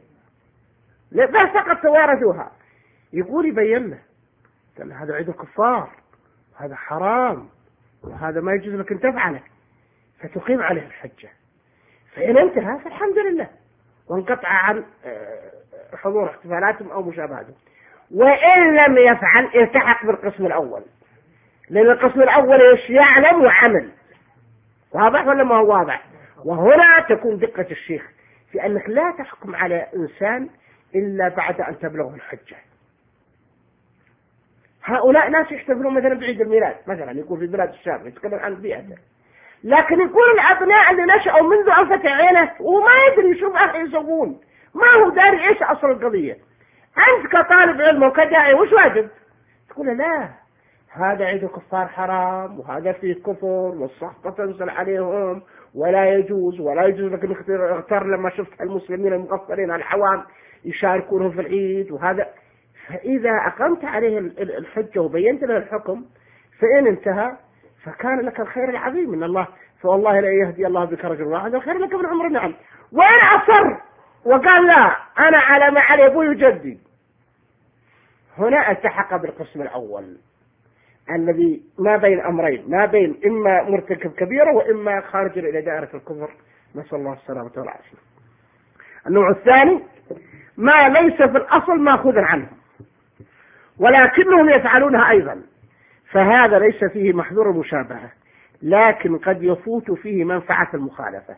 S1: لا فقط توارثوها. يقول يبين له قال هذا عيد الكفار هذا حرام وهذا ما يجوز لك أن تفعله، فتقيم عليه الحجة. فإن انتهى فالحمد لله وانقطع عن حضور احتفالاتهم أو مشابهاتهم. وإن لم يفعل يلتحق بالقسم الأول، لأن القسم الأول إيش؟ يعلم وعمل. واضح ولا ما هو واضح؟ وهنا تكون دقة الشيخ في أنك لا تحكم على إنسان إلا بعد أن تبلغه الحجة. هؤلاء ناس يحتفلون مثلا بعيد الميلاد مثلا، يكون في بلاد الشام، يتكلم عن بيئته، لكن يكون الأبناء اللي نشأوا منذ أن فتح عينه وما يدري شو أخي يسوون، ما هو داري إيش أصل القضية. أنت كطالب علم وكداعي وش واجب؟ تقول لا هذا عيد الكفار حرام وهذا فيه كفر والسخطة تنزل عليهم ولا يجوز، ولا يجوز لك أن اغتر لما شفت المسلمين المقصرين على الحوام يشاركونهم في العيد وهذا. فإذا أقمت عليه الحجة وبينت له الحكم فإن انتهى فكان لك الخير العظيم من الله، فوالله لا يهدي الله بك رجل واحد خير لك من عمر النعم. وإن أصر وقال لا أنا على ما علي أبوي وجدي، هنا التحق بالقسم الأول الذي ما بين أمرين، ما بين إما مرتكب كبيرة وإما خارج إلى دائرة الكفر، نسأل الله السلامة والعافية. النوع الثاني ما ليس في الأصل ماخوذا عنه ولكنهم يفعلونها أيضا، فهذا ليس فيه محذور المشابهة، لكن قد يفوت فيه منفعة المخالفة،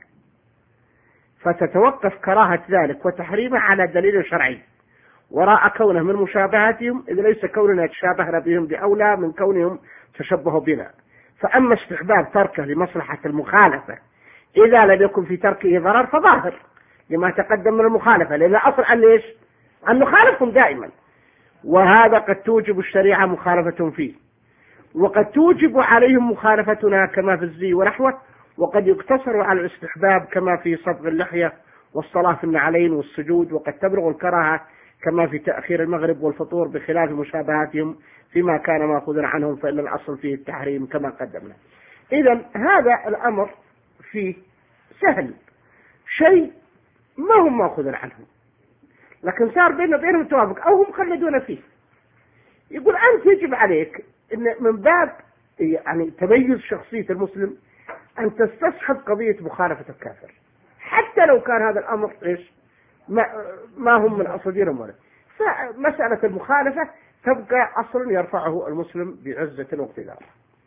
S1: فتتوقف كراهة ذلك وتحريمه على دليل شرعي وراء كونه من مشابهتهم، إذ ليس كوننا تشابهنا بهم بأولى من كونهم تشبهوا بنا. فأما استحباب تركه لمصلحة المخالفة إذا لم يكن في تركه ضرر فظاهر لما تقدم من المخالفة، لأن الأصل أن ليش؟ أن نخالفهم دائما، وهذا قد توجب الشريعة مخالفتهم فيه، وقد توجب عليهم مخالفتنا كما في الزي ونحوه، وقد يقتصر على الاستحباب كما في صبغ اللحية والصلاة في النعلين والسجود، وقد تبلغ الكراهة كما في تأخير المغرب والفطور بخلاف مشابهاتهم فيما كان ماخوذا عنهم، فإن الأصل فيه التحريم كما قدمنا. إذن هذا الأمر فيه سهل، شيء ما هم ماخوذا عنهم لكن صار بيننا وبينهم توافق أو هم خلدون فيه. يقول أنت يجب عليك إن من باب يعني تميز شخصية المسلم أن تستصحب قضية مخالفة الكافر حتى لو كان هذا الأمر إيش ما, ما هم من أصل دينهم ولا. فمسألة المخالفة تبقى أصل يرفعه المسلم بعزة واقتدار.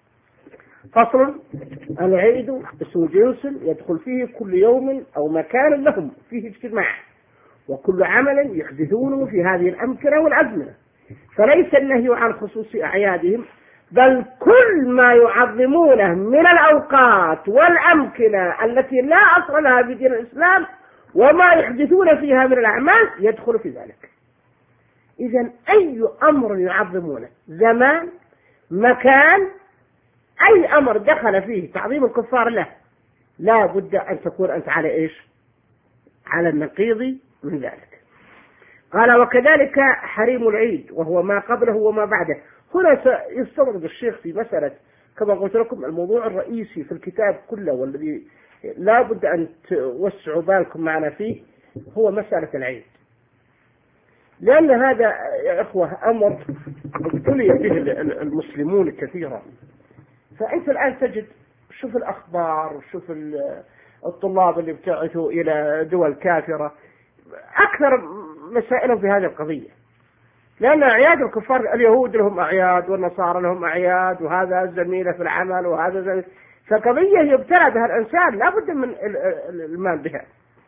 S1: فصل: العيد اسم جنس يدخل فيه كل يوم أو مكان لهم فيه اجتماع وكل عمل يحدثونه في هذه الأمكنة والأزمنة، فليس النهي عن خصوص أعيادهم بل كل ما يعظمونه من الأوقات والأمكنة التي لا أصل لها في دين الإسلام وما يحدثون فيها من الأعمال يدخل في ذلك. إذن أي أمر يعظمونه، زمان، مكان، أي أمر دخل فيه تعظيم الكفار له لا بد أن تكون أنت على إيش؟ على النقيض من ذلك. قال: وكذلك حريم العيد وهو ما قبله وما بعده. هنا سيستطرد الشيخ في مسألة كما قلت لكم الموضوع الرئيسي في الكتاب كله والذي لا بد أن توسعوا بالكم معنا فيه هو مسألة العيد، لأن هذا يا إخوة أمر ابتلي به المسلمون كثيرا. فأنت الآن تجد شوف الأخبار وشوف الطلاب اللي ابتعثوا إلى دول كافرة أكثر مسائلهم في هذه القضية، لأن أعياد الكفار اليهود لهم أعياد والنصارى لهم أعياد وهذا زميله في العمل وهذا زميله، فقضية يبتلى بها الإنسان لا بد من المال بها.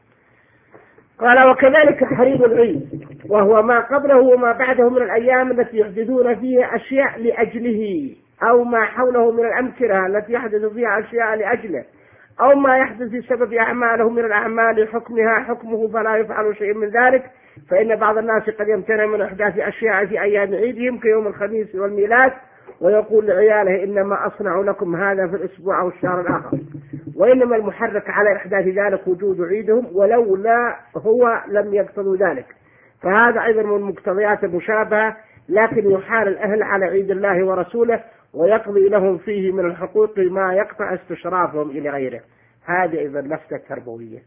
S1: قال: وكذلك حريم العيد وهو ما قبله وما بعده من الأيام التي يحدثون فيها أشياء لأجله أو ما حوله من الأمكنة التي يحدث فيها أشياء لأجله أو ما يحدث بسبب أعماله من الأعمال حكمها حكمه فلا يفعل شيء من ذلك، فإن بعض الناس قد يمتنع من إحداث أشياء في أيام عيدهم كيوم الخميس والميلاد ويقول لعياله إنما أصنع لكم هذا في الأسبوع أو الشهر الآخر، وإنما المحرك على إحداث ذلك وجود عيدهم ولولا هو لم يقتضوا ذلك، فهذا أيضا من مقتضيات المشابهة، لكن يحال الأهل على عيد الله ورسوله ويقضي لهم فيه من الحقوق ما يقطع استشرافهم إلى غيره. هذه أيضا لفتة تربوية.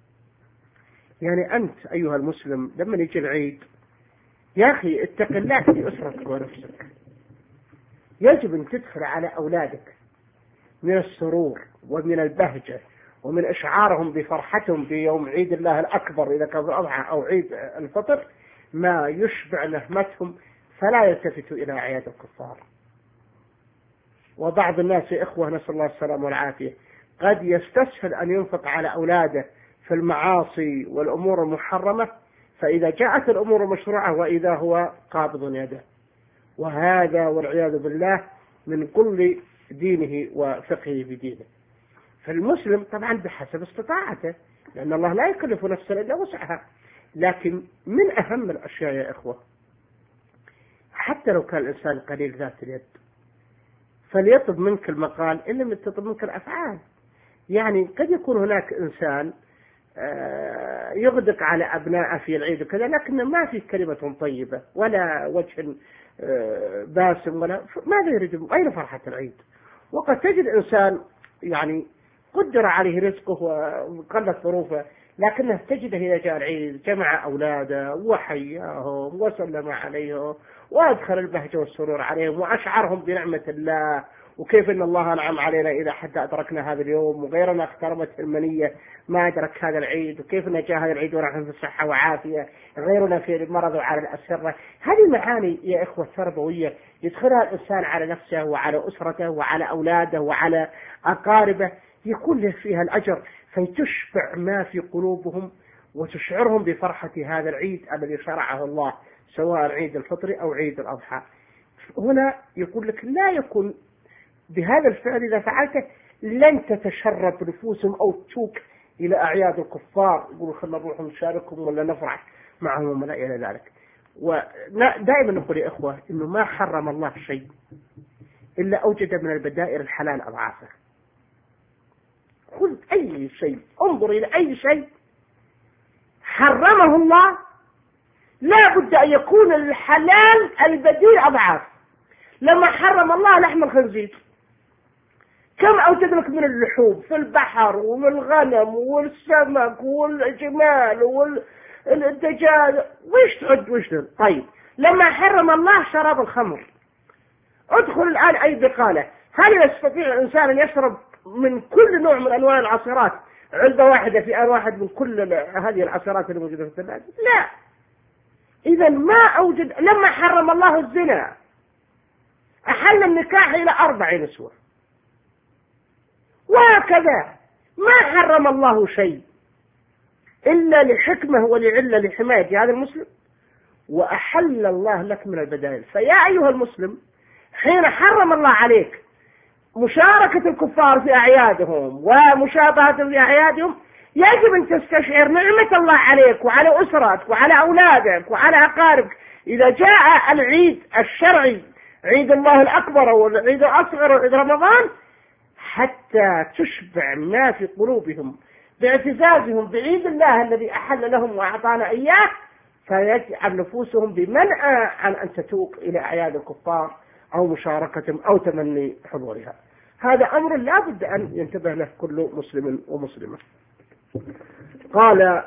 S1: يعني أنت أيها المسلم لما يجي العيد يا أخي اتق الله في أسرتك ونفسك، يجب أن تدخل على أولادك من السرور ومن البهجة ومن إشعارهم بفرحتهم بيوم عيد الله الأكبر إذا كان الأضحى أو عيد الفطر ما يشبع نهمتهم، فلا يلتفتوا إلى أعياد الكفار. وبعض الناس يا إخوة نسأل الله السلامة والعافية قد يستسهل أن ينفق على أولاده في المعاصي والأمور المحرمة، فإذا جاءت الأمور المشروعة وإذا هو قابض يده، وهذا والعياذ بالله من كل دينه وفقهه بدينه. فالمسلم طبعا بحسب استطاعته، لأن الله لا يكلف نفسا إلا وسعها. لكن من أهم الأشياء يا إخوة حتى لو كان الإنسان قليل ذات اليد فليطلب منك المقال إن لم تطلب منك الأفعال. يعني قد يكون هناك إنسان يغدق على أبنائه في العيد وكذا، لكن ما في كلمة طيبة ولا وجه باسم ولا ماذا يريد؟ أين فرحة العيد؟ وقد تجد إنسان يعني قدر عليه رزقه وقلت ظروفه، لكنه تجده إذا جاء العيد جمع أولاده وحياهم وسلم عليهم وأدخل البهجة والسرور عليهم وأشعرهم بنعمة الله وكيف أن الله أنعم علينا إذا حتى أدركنا هذا اليوم، وغيرنا اخترمت المنية ما أدرك هذا العيد، وكيف أن جاء هذا العيد ونحن في الصحة وعافية، غيرنا في المرض وعلى الأسرة. هذه معاني يا إخوة تربوية يدخلها الإنسان على نفسه وعلى أسرته وعلى أولاده وعلى أقاربه، يكون له فيها الأجر، فتشبع ما في قلوبهم وتشعرهم بفرحة هذا العيد الذي شرعه الله، سواء عيد الفطر أو عيد الأضحى. هنا يقول لك لا يكون بهذا الفعل إذا فعلته لن تتشرب نفوسهم أو تشوك إلى أعياد الكفار يقولوا خلنا نروح نشاركهم ولا نفرح معهم ولا إلى ذلك. ودائما نقول يا إخوة إنه ما حرم الله شيء إلا أوجد من البدائل الحلال أضعافه. خذ أي شيء، انظر إلى أي شيء حرمه الله لا بد أن يكون الحلال البديل أضعاف. لما حرم الله لحم الخنزير كم أوجد لك من اللحوم في البحر ومن الغنم والسمك والجمال والدجاج، ويش تعد ويش تعد. طيب لما حرم الله شراب الخمر، ادخل الآن أي بقالة، هل يستطيع الإنسان أن يشرب من كل نوع من أنواع العصيرات علبة واحدة في آن واحد من كل هذه العصيرات اللي موجودة في الثلاجة؟ لا. إذا ما أوجد. لما حرم الله الزنا أحل النكاح إلى أربع نسوة، وهكذا ما حرم الله شيء إلا لحكمة ولعلة لحماية هذا المسلم، وأحل الله لك من البدائل. فيا أيها المسلم حين حرم الله عليك مشاركة الكفار في أعيادهم ومشابهتهم في أعيادهم يجب أن تستشعر نعمة الله عليك وعلى أسرتك وعلى أولادك وعلى أقاربك. إذا جاء العيد الشرعي عيد الله الأكبر والعيد الأصغر وعيد رمضان حتى تشبع ما في قلوبهم باعتزازهم بعيد الله الذي أحل لهم وأعطانا إياه، فيجعل نفوسهم بمنع عن أن تتوق إلى أعياد الكفار أو مشاركتهم أو تمني حضورها. هذا أمر لا بد أن ينتبه له كل مسلم ومسلمة. قال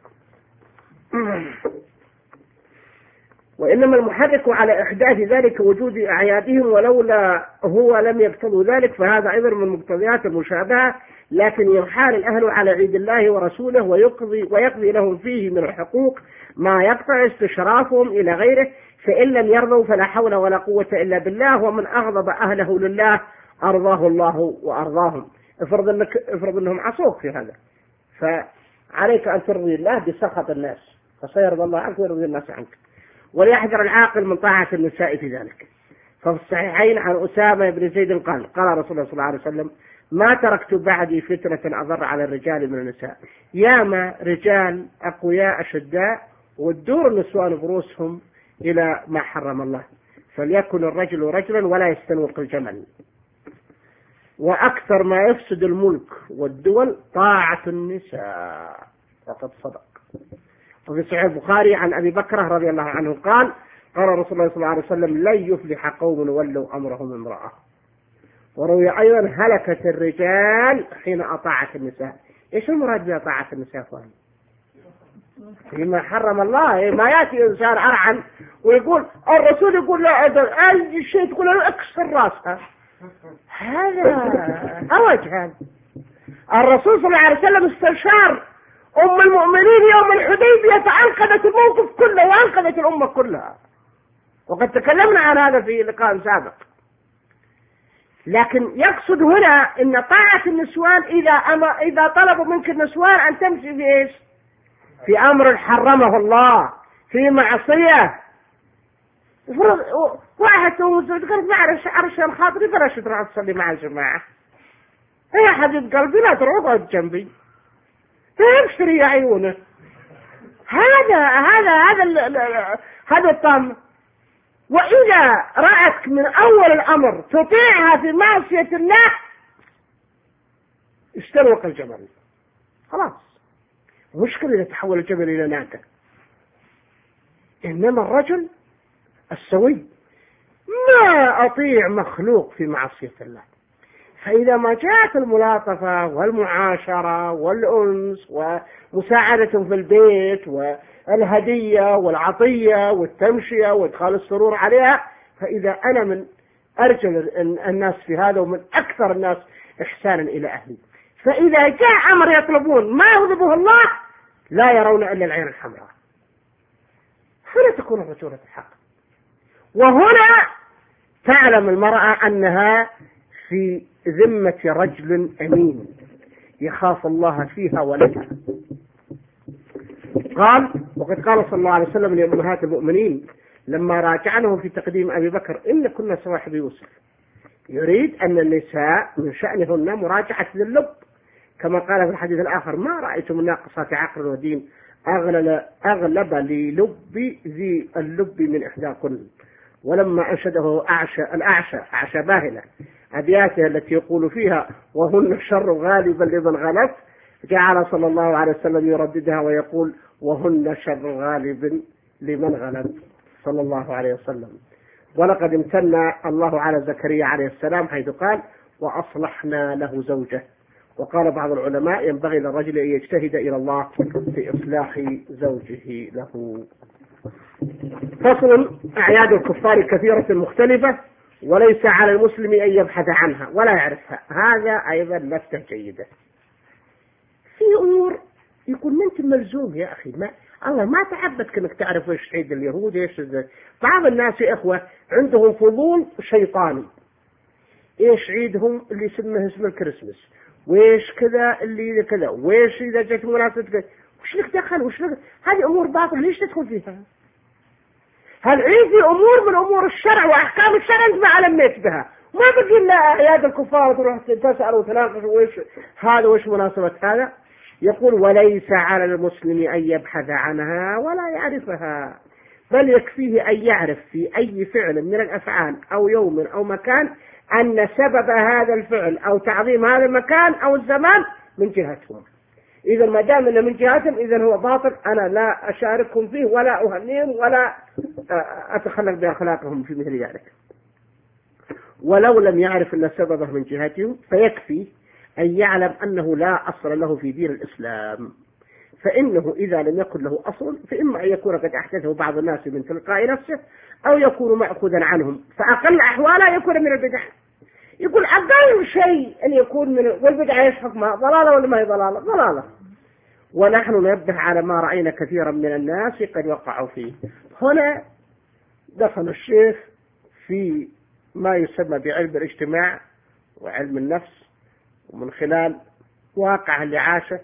S1: وإنما المحرك على إحداث ذلك وجود أعيادهم، ولولا هو لم يقتضوا ذلك، فهذا أيضا من مقتضيات المشابهة، لكن يحال الأهل على عيد الله ورسوله ويقضي, ويقضي لهم فيه من الحقوق ما يقطع استشرافهم إلى غيره، فإن لم يرضوا فلا حول ولا قوة إلا بالله، ومن أغضب أهله لله أرضاه الله وأرضاهم. افرض, أنك افرض أنهم عصوك في هذا، فعليك أن ترضي الله بسخط الناس، فسيرضى الله عنك ويرضي الناس عنك. وليحذر العاقل من طاعة النساء في ذلك. ففي الصحيحين عن أسامة بن زيد قال قال رسول الله صلى الله عليه وسلم ما تركت بعدي فتنة أضر على الرجال من النساء. ياما رجال أقوياء أشداء والدور النسوان برؤوسهم إلى ما حرم الله، فليكن الرجل رجلا ولا يستنوق الجمل. وأكثر ما يفسد الملك والدول طاعة النساء، فقد صدق. وفي صحيح البخاري عن أبي بكر رضي الله عنه قال قال رسول الله صلى الله عليه وسلم لن يفلح قوم ولوا أمرهم امرأة. وروي أيضا هلكت الرجال حين أطاعت النساء. إيش المراد بأطاعت النساء فهم؟ فيما حرم الله. ما يأتي إنسان أرعن ويقول الرسول يقول لا أي شيء تقول له اكسر راسها، هذا أوج. هذا الرسول صلى الله عليه وسلم استشار أم المؤمنين يوم الحديبية فأنقذت الموقف كله وأنقذت الأمة كلها، وقد تكلمنا عن هذا في لقاء سابق. لكن يقصد هنا أن طاعة النسوان إذا أما إذا طلبوا منك النسوان أن تمشي في إيش؟ في أمر حرمه الله، في معصية. واحد قال معلش عرشان خاطري بلاش تروح تصلي مع الجماعة، يا حبيب قلبي لا تروح اقعد جنبي، اشتري يا عيونه. هذا هذا هذا هذا الطم. وإذا رأتك من أول الأمر تطيعها في معصية الله استروق الجبل، خلاص. مشكلة إذا تحول الجبل إلى ناقة. إنما الرجل السوي ما أطيع مخلوق في معصية الله. فإذا ما جاءت الملاطفة والمعاشرة والأنس ومساعدة في البيت والهدية والعطية والتمشية وإدخال السرور عليها، فإذا أنا من أرجل الناس في هذا ومن أكثر الناس إحسانا إلى أهلي. فإذا جاء أمر يطلبون ما يغضبه الله لا يرون إلا العين الحمراء. هنا تكون الرجولة الحق. وهنا تعلم المرأة أنها في ذمة رجل أمين يخاف الله فيها ولدها. قال وقد قال صلى الله عليه وسلم لأمهات المؤمنين لما راجعنه في تقديم أبي بكر إن كنا صواحب يوسف، يريد أن النساء من شأنهن مراجعة للب، كما قال في الحديث الآخر ما رأيت من ناقصات عقل ودين أغلب, أغلب للب ذي اللب من إحداكن. ولما أنشده أعشى الأعشى أعشى باهلة أبياته التي يقول فيها وهن الشر غالبا لمن غلب، جعل صلى الله عليه وسلم يرددها ويقول وهن شر غالب لمن غلب صلى الله عليه وسلم. ولقد امتن الله على زكريا عليه السلام حيث قال وأصلحنا له زوجه. وقال بعض العلماء ينبغي للرجل أن يجتهد إلى الله في إصلاح زوجه له. فصل أعياد الكفار كثيرة مختلفة وليس على المسلم أن يبحث عنها ولا يعرفها، هذا أيضا لفته جيدة. في أمور يكون أنت ملزوم يا أخي، ما الله ما تعبدك أنك تعرف إيش عيد اليهود إيش. بعض الناس يا إخوة عندهم فضول شيطاني، إيش عيدهم اللي يسمه اسم الكريسماس، وإيش كذا اللي كذا، وإيش إذا جت مناسبة كذا، وش لك دخل وش لك؟ هذه أمور باطل ليش تدخل فيها؟ هالعيد في أمور من أمور الشرع وأحكام الشرع أنت ما علمت بها، ما بقي إلا أعياد الكفار تروح تسأل وتناقش وإيش هذا وإيش مناسبة هذا. يقول وليس على المسلم أن يبحث عنها ولا يعرفها، بل يكفيه أن يعرف في أي فعل من الأفعال أو يوم أو مكان أن سبب هذا الفعل أو تعظيم هذا المكان أو الزمان من جهتهم. إذا ما دام إنه من جهتهم إذا هو باطل، أنا لا أشاركهم فيه ولا أهنيهم ولا أتخلق بأخلاقهم في مثل ذلك. ولو لم يعرف أن سببه من جهتهم فيكفي أن يعلم أنه لا أصل له في دين الإسلام، فإنه إذا لم يكن له أصل فإما أن يكون قد أحدثه بعض الناس من تلقاء نفسه أو يكون مأخوذا عنهم، فأقل أحواله يكون من البدع. يقول أقل شيء أن يكون من والبدعة ايش حكمها؟ ضلالة ولا ما هي ضلالة؟ ضلالة. ونحن ننبه على ما رأينا كثيرا من الناس قد وقعوا فيه. هنا دخل الشيخ في ما يسمى بعلم الاجتماع وعلم النفس، ومن خلال واقع اللي عاشه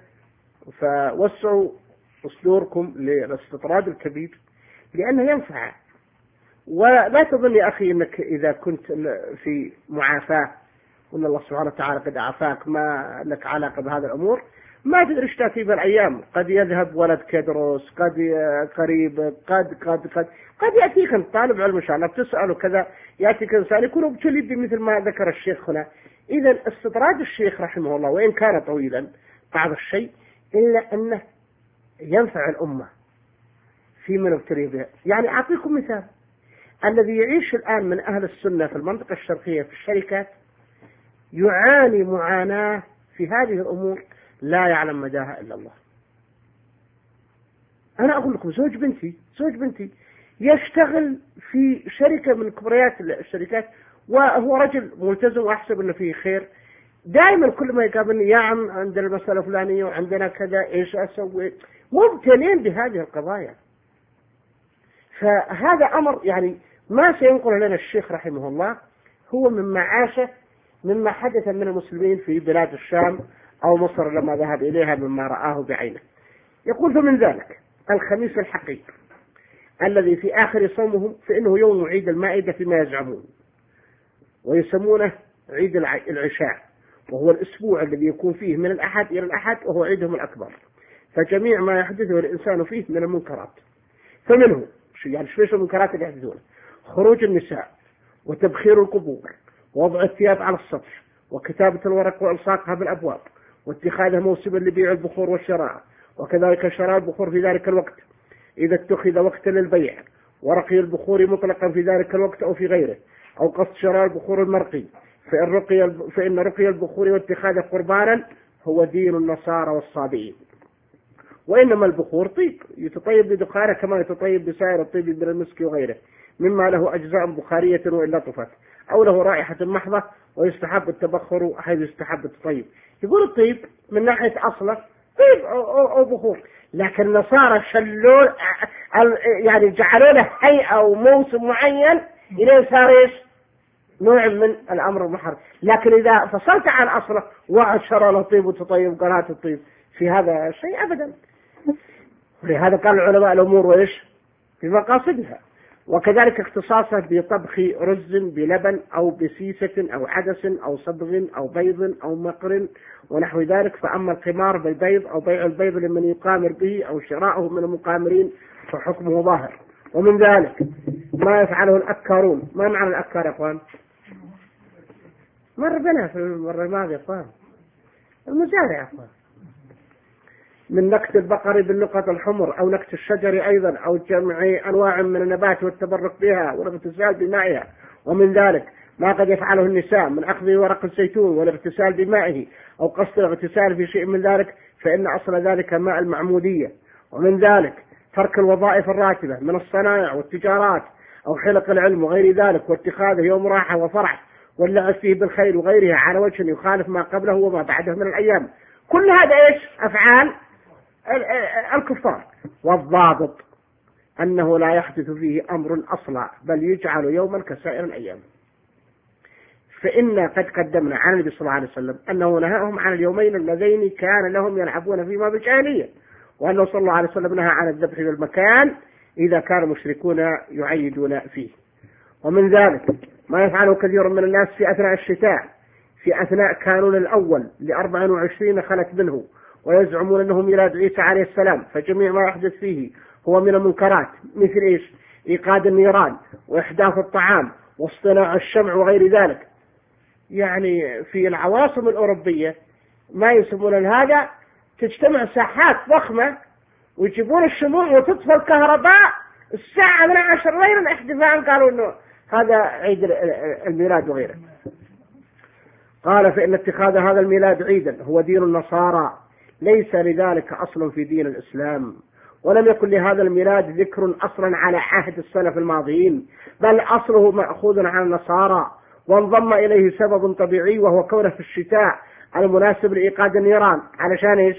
S1: فوسعوا صدوركم للاستطراد الكبير لأنه ينفع. ولا تظن يا أخي أنك إذا كنت في معافاة وأن الله سبحانه وتعالى قد عافاك ما لك علاقة بهذا الأمور، ما تدري ايش تأتي بالأيام. قد يذهب ولدك يدرس، قد قريب، قد قد قد قد يأتيك طالب علم إن شاء الله بتسأله كذا، يأتيك إنسان يكون بتلبي مثل ما ذكر الشيخ هنا. إذا استطراد الشيخ رحمه الله وإن كان طويلا بعض الشيء إلا أنه ينفع الأمة في من ابتلي بها. يعني أعطيكم مثال، الذي يعيش الآن من أهل السنة في المنطقة الشرقية في الشركات يعاني معاناة في هذه الأمور لا يعلم مداها إلا الله. أنا أقول لكم زوج بنتي زوج بنتي يشتغل في شركة من كبريات الشركات، وهو رجل ملتزم وأحسب أنه فيه خير. دائما كل ما يقابلني يا عم عندنا المسألة فلانية وعندنا كذا، إيش أسوي؟ مبتلين بهذه القضايا. فهذا أمر يعني ما سينقل لنا الشيخ رحمه الله، هو من معاشه مما حدث من المسلمين في بلاد الشام أو مصر لما ذهب إليها مما رآه بعينه. يقول فمن ذلك الخميس الحقيقي الذي في آخر صومهم، فإنه يوم عيد المائدة فيما يزعمون، ويسمونه عيد العشاء، وهو الأسبوع الذي يكون فيه من الأحد إلى الأحد، وهو عيدهم الأكبر. فجميع ما يحدثه الإنسان فيه من المنكرات، فمنه يعني شويش المنكرات اللي يحدثونه: خروج النساء، وتبخير القبور، ووضع الثياب على السطح، وكتابة الورق وإلصاقها بالأبواب، واتخاذها موسما لبيع البخور والشراء، وكذلك شراء البخور في ذلك الوقت إذا اتخذ وقتا للبيع، ورقي البخور مطلقا في ذلك الوقت أو في غيره، أو قصد شراء البخور المرقي، فإن رقي فإن رقي البخور واتخاذه قربانا هو دين النصارى والصابئين. وإنما البخور طيب يتطيب بدخانه كما يتطيب بسائر الطيب من المسك وغيره مما له أجزاء بخارية وإن لطفت، أو له رائحة محضة، ويستحب التبخر حيث يستحب التطيب. يقول الطيب من ناحية أصله طيب أو, أو, أو بخور، لكن النصارى شلوا يعني جعلوا له هيئة وموسم معين إليه صار إيش نوع من الأمر المحرم. لكن إذا فصلت عن أصله وأشر له طيب وتطيب قناة الطيب في هذا شيء أبدا. ولهذا قال العلماء الأمور وإيش بمقاصدها. وكذلك اختصاصه بطبخ رز بلبن أو بسيسة أو عدس أو صبغ أو بيض أو مقر ونحو ذلك. فأما القمار بالبيض أو بيع البيض لمن يقامر به أو شراؤه من المقامرين فحكمه ظاهر. ومن ذلك ما يفعله الأكارون. ما معنى الأكار يا أخوان؟ مر بنا في المرة الماضية يا أخوان، المزارع يا أخوان، من نكت البقر بالنقط الحمر، أو نكت الشجر أيضا، أو جمع أنواع من النبات والتبرك بها والاغتسال بمائها. ومن ذلك ما قد يفعله النساء من أخذ ورق الزيتون والاغتسال بمائه، أو قصد الاغتسال في شيء من ذلك، فإن أصل ذلك ماء المعمودية. ومن ذلك ترك الوظائف الراتبة من الصنائع والتجارات أو حلق العلم وغير ذلك، واتخاذه يوم راحة وفرح واللعب فيه بالخير وغيرها على وجه يخالف ما قبله وما بعده من الأيام. كل هذا إيش أفعال الكفار. والضابط أنه لا يحدث فيه أمر أصلا، بل يجعل يوما كسائر الأيام. فإن قد قدمنا عن النبي صلى الله عليه وسلم أنه نهاهم عن اليومين اللذين كان لهم يلعبون فيما بالجاهلية، وأنه صلى الله عليه وسلم نهى عن الذبح بالمكان إذا كان المشركون يعيدون فيه. ومن ذلك ما يفعله كثير من الناس في أثناء الشتاء، في أثناء كانون الأول لأربع وعشرين خلت منه، ويزعمون أنه ميلاد عيسى عليه السلام. فجميع ما يحدث فيه هو من المنكرات، مثل إيش إيقاد النيران وإحداث الطعام واصطناع الشمع وغير ذلك. يعني في العواصم الأوروبية ما يسمون هذا تجتمع ساحات ضخمة ويجيبون الشموع وتطفى الكهرباء الساعة من عشر ليلا احتفاء، قالوا أنه هذا عيد الميلاد وغيره. قال فإن اتخاذ هذا الميلاد عيدا هو دين النصارى، ليس لذلك أصل في دين الإسلام، ولم يكن لهذا الميلاد ذكر أصلا على عهد السلف الماضيين، بل أصله مأخوذ عن النصارى، وانضم إليه سبب طبيعي وهو كونه في الشتاء المناسب لإيقاد النيران علشان إيش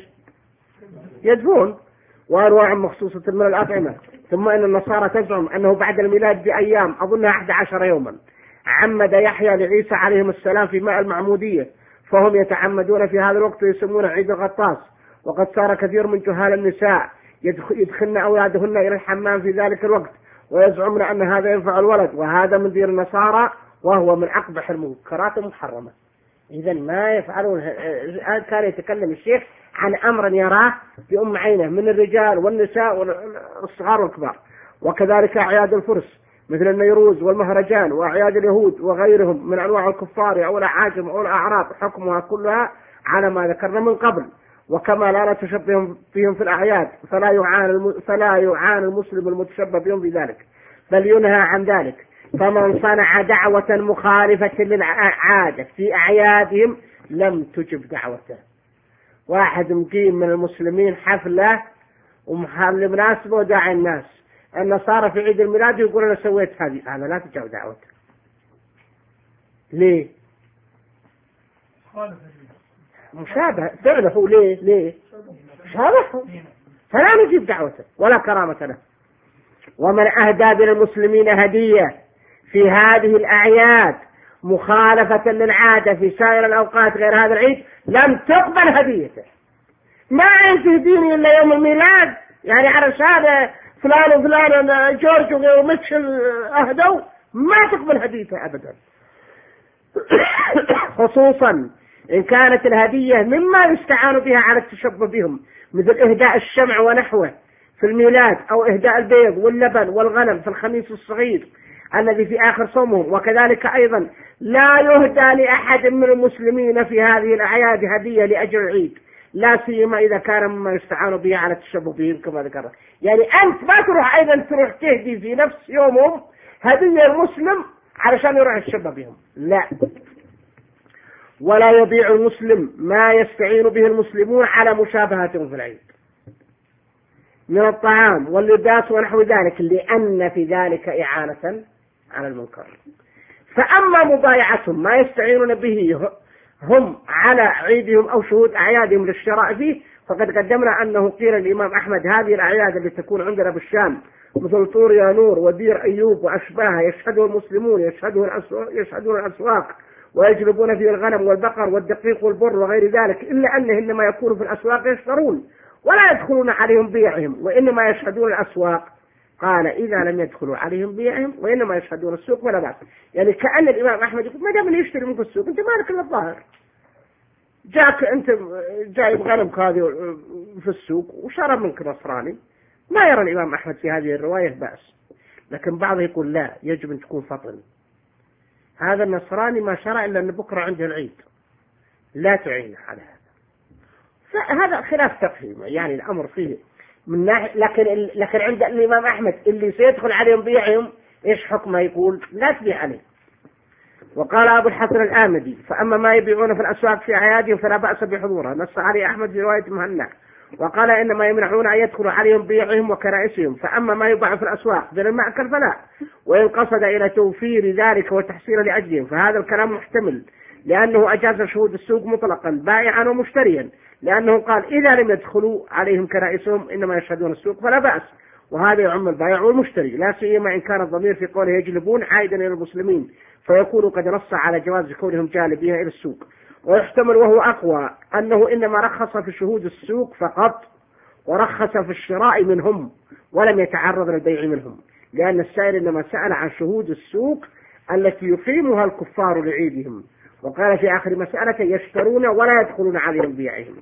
S1: يدفون وأنواع مخصوصة من الأطعمة. ثم إن النصارى تزعم أنه بعد الميلاد بأيام أظنها أحد عشر يوما عمد يحيى لعيسى عليهم السلام في ماء المعمودية، فهم يتعمدون في هذا الوقت ويسمونه عيد الغطاس. وقد صار كثير من جهال النساء يدخلن أولادهن إلى الحمام في ذلك الوقت، ويزعمون أن هذا ينفع الولد، وهذا من دين النصارى وهو من أقبح المنكرات المحرمة. إذا ما يفعلون. الآن كان يتكلم الشيخ عن أمر يراه بأم عينه من الرجال والنساء والصغار والكبار. وكذلك أعياد الفرس مثل النيروز والمهرجان وأعياد اليهود وغيرهم من أنواع الكفار أو الأعاجم أو الأعراب، حكمها كلها على ما ذكرنا من قبل. وكما لا تشبه فيهم في الأعياد فلا يعاني فلا يعاني المسلم المتشبه بهم بذلك، بل ينهى عن ذلك. فمن صنع دعوة مخالفة للعادة في أعيادهم لم تجب دعوته. واحد مقيم من المسلمين حفلة ومحل مناسبة وداعي الناس. النصارى في عيد الميلاد يقول أنا سويت هذه، هذا لا تجاوب دعوته. ليه؟ مشابه فعله. ليه؟ ليه؟ شابهه، فلا نجيب دعوته ولا كرامة له. ومن أهدى للمسلمين هدية في هذه الأعياد مخالفة للعادة في سائر الأوقات غير هذا العيد لم تقبل هديته. ما عندي ديني إلا يوم الميلاد، يعني علشان فلان وفلان جورج وميتشل أهدوا، ما تقبل هديته أبدا. خصوصا إن كانت الهدية مما يستعان بها على التشبه بهم، مثل إهداء الشمع ونحوه في الميلاد، أو إهداء البيض واللبن والغنم في الخميس الصغير الذي في آخر صومهم. وكذلك أيضا لا يهدى لأحد من المسلمين في هذه الأعياد هدية لأجل العيد، لا سيما إذا كان مما يستعان به على التشبه بهم كما ذكرنا. يعني أنت ما تروح أيضا تروح تهدي في نفس يومهم هدية المسلم علشان يروح يتشبه بهم، لا. ولا يبيع المسلم ما يستعين به المسلمون على مشابهتهم في العيد من الطعام واللباس ونحو ذلك، لأن في ذلك إعانة على المنكر. فأما مبايعتهم ما يستعينون به هم على عيدهم أو شهود أعيادهم للشراء فيه، فقد قدمنا أنه قيل الإمام أحمد هذه الأعياد التي تكون عندنا بالشام مثل طور يانور ودير أيوب وأشباهها يشهدها المسلمون، يشهدون الأسواق ويجلبون فيه الغنم والبقر والدقيق والبر وغير ذلك، إلا أنه إنما يكون في الأسواق يشترون ولا يدخلون عليهم بيعهم، وإنما يشهدون الأسواق. قال إذا لم يدخلوا عليهم بيعهم وإنما يشهدون السوق ولا بأس. يعني كأن الإمام أحمد يقول ما دام يشتري منك السوق أنت مالك إلا الظاهر، جاك أنت جايب غنمك هذه في السوق وشرى منك نصراني، ما يرى الإمام أحمد في هذه الرواية بأس. لكن بعضه يقول لا، يجب أن تكون فطن، هذا النصراني ما شرع إلا أن بكرة عنده العيد، لا تعينه على هذا. فهذا خلاف تفهيم، يعني الأمر فيه من ناحية. لكن لكن عند الإمام أحمد اللي سيدخل عليهم بيعهم إيش حكمه؟ يقول لا تبيع عليه. وقال أبو الحسن الآمدي فأما ما يبيعون في الأسواق في أعيادهم فلا بأس بحضورها، نص عليه أحمد في رواية مهنا. وقال إنما يمنعون أن يدخلوا عليهم بيعهم وكرائسهم. فأما ما يباع في الأسواق من المأكل فلا، وإن قصد إلى توفير ذلك والتحصيل لأجلهم فهذا الكلام محتمل، لأنه أجاز شهود السوق مطلقا بائعا ومشتريا، لأنه قال إذا لم يدخلوا عليهم كرائسهم إنما يشهدون السوق فلا بأس، وهذا يعم البائع والمشتري، لا سيما إن كان الضمير في قوله يجلبون عائدا إلى المسلمين، فيكون قد نص على جواز كونهم جالبين إلى السوق. ويحتمل وهو أقوى أنه إنما رخص في شهود السوق فقط، ورخص في الشراء منهم ولم يتعرض للبيع منهم، لأن السائل إنما سأل عن شهود السوق التي يقيمها الكفار لعيدهم. وقال في آخر مسألة يشترون ولا يدخلون عليهم بيعهم،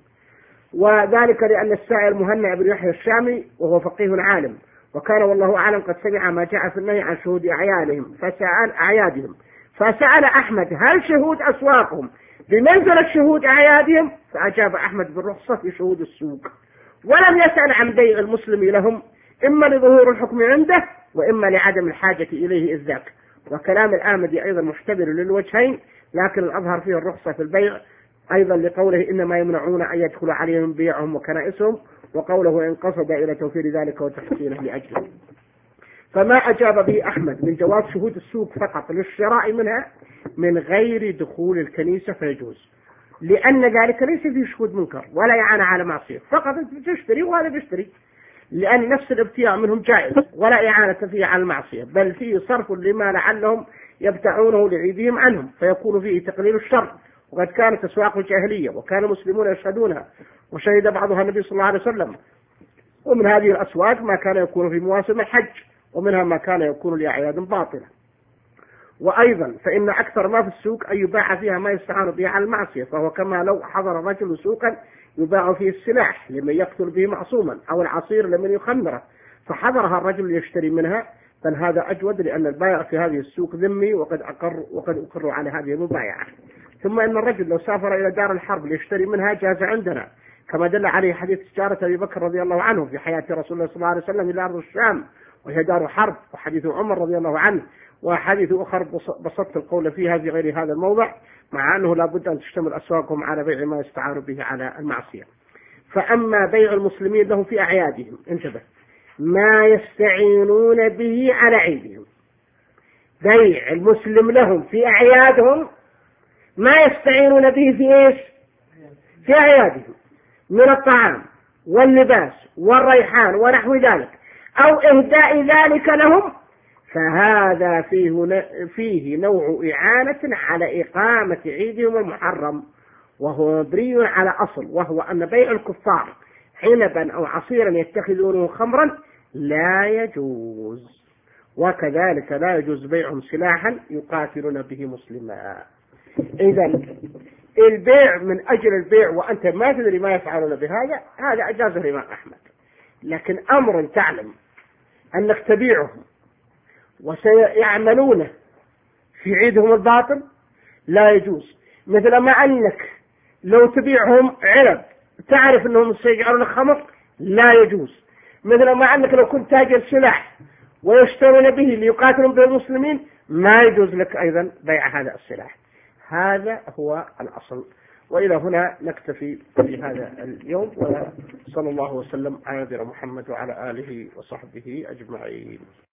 S1: وذلك لأن السائل مهنا بن يحيى الشامي وهو فقيه عالم، وكان والله أعلم قد سمع ما جاء في النهي عن شهود أعيادهم فسأل أعيادهم فسأل أحمد هل شهود أسواقهم بمنزلة شهود أعيادهم؟ فأجاب أحمد بالرخصة في شهود السوق، ولم يسأل عن بيع المسلم لهم، إما لظهور الحكم عنده وإما لعدم الحاجة إليه إذ ذاك. وكلام الآمدي أيضا محتمل للوجهين، لكن الأظهر فيه الرخصة في البيع أيضا لقوله إنما يمنعون أن يدخل عليهم بيعهم وكنائسهم، وقوله إن قصد إلى توفير ذلك وتحسينه لأجله. فما أجاب به أحمد من جواز شهود السوق فقط للشراء منها من غير دخول الكنيسة فيجوز، لأن ذلك ليس فيه شهود منكر ولا يعانى على معصية، فقط تشتري وهذا بيشتري، لأن نفس الابتياع منهم جائز ولا إعانة فيه على المعصية، بل فيه صرف لما لعلهم يبتعونه لعيدهم عنهم، فيكون فيه تقليل الشر. وقد كانت أسواق الجاهلية وكان المسلمون يشهدونها وشهد بعضها النبي صلى الله عليه وسلم، ومن هذه الأسواق ما كان يكون في مواسم الحج، ومنها ما كان يكون لأعياد باطلة. وأيضا فإن أكثر ما في السوق أن يباع فيها ما يستعان به على المعصية، فهو كما لو حضر رجل سوقا يباع فيه السلاح لمن يقتل به معصوما أو العصير لمن يخمره، فحضرها الرجل ليشتري منها، بل هذا أجود، لأن البائع في هذه السوق ذمي وقد أقر وقد أقر على هذه المبايعة. ثم إن الرجل لو سافر إلى دار الحرب ليشتري منها جاز عندنا، كما دل عليه حديث تجارة أبي بكر رضي الله عنه في حياة رسول الله صلى الله عليه وسلم إلى أرض الشام وهي دار حرب، وحديث عمر رضي الله عنه، وحديث أخر بسطت القول فيها في غير هذا الموضع، مع أنه لا بد أن تشتمل أسواقهم على بيع ما يستعان به على المعصية. فأما بيع المسلمين لهم في أعيادهم، انتبه، ما يستعينون به على عيدهم، بيع المسلم لهم في أعيادهم ما يستعينون به في إيش؟ في أعيادهم من الطعام واللباس والريحان ونحو ذلك، أو إهداء ذلك لهم، فهذا فيه فيه نوع إعانة على إقامة عيدهم المحرم، وهو مبني على أصل، وهو أن بيع الكفار عنبا أو عصيرا يتخذونه خمرا لا يجوز، وكذلك لا يجوز بيعهم سلاحا يقاتلون به مسلما. إذا البيع من أجل البيع وأنت ما تدري ما يفعلون بهذا، هذا أجازه الإمام أحمد، لكن أمر تعلم أنك تبيعهم وسيعملونه في عيدهم الباطل لا يجوز. مثل ما أنك لو تبيعهم عنب تعرف أنهم سيجعلون خمر لا يجوز. مثل ما أنك لو كنت تاجر سلاح ويشترون به ليقاتلوا به المسلمين ما يجوز لك أيضا بيع هذا السلاح. هذا هو الأصل. وإلى هنا نكتفي في هذا اليوم، وصلى الله وسلم على نبينا محمد وعلى آله وصحبه أجمعين.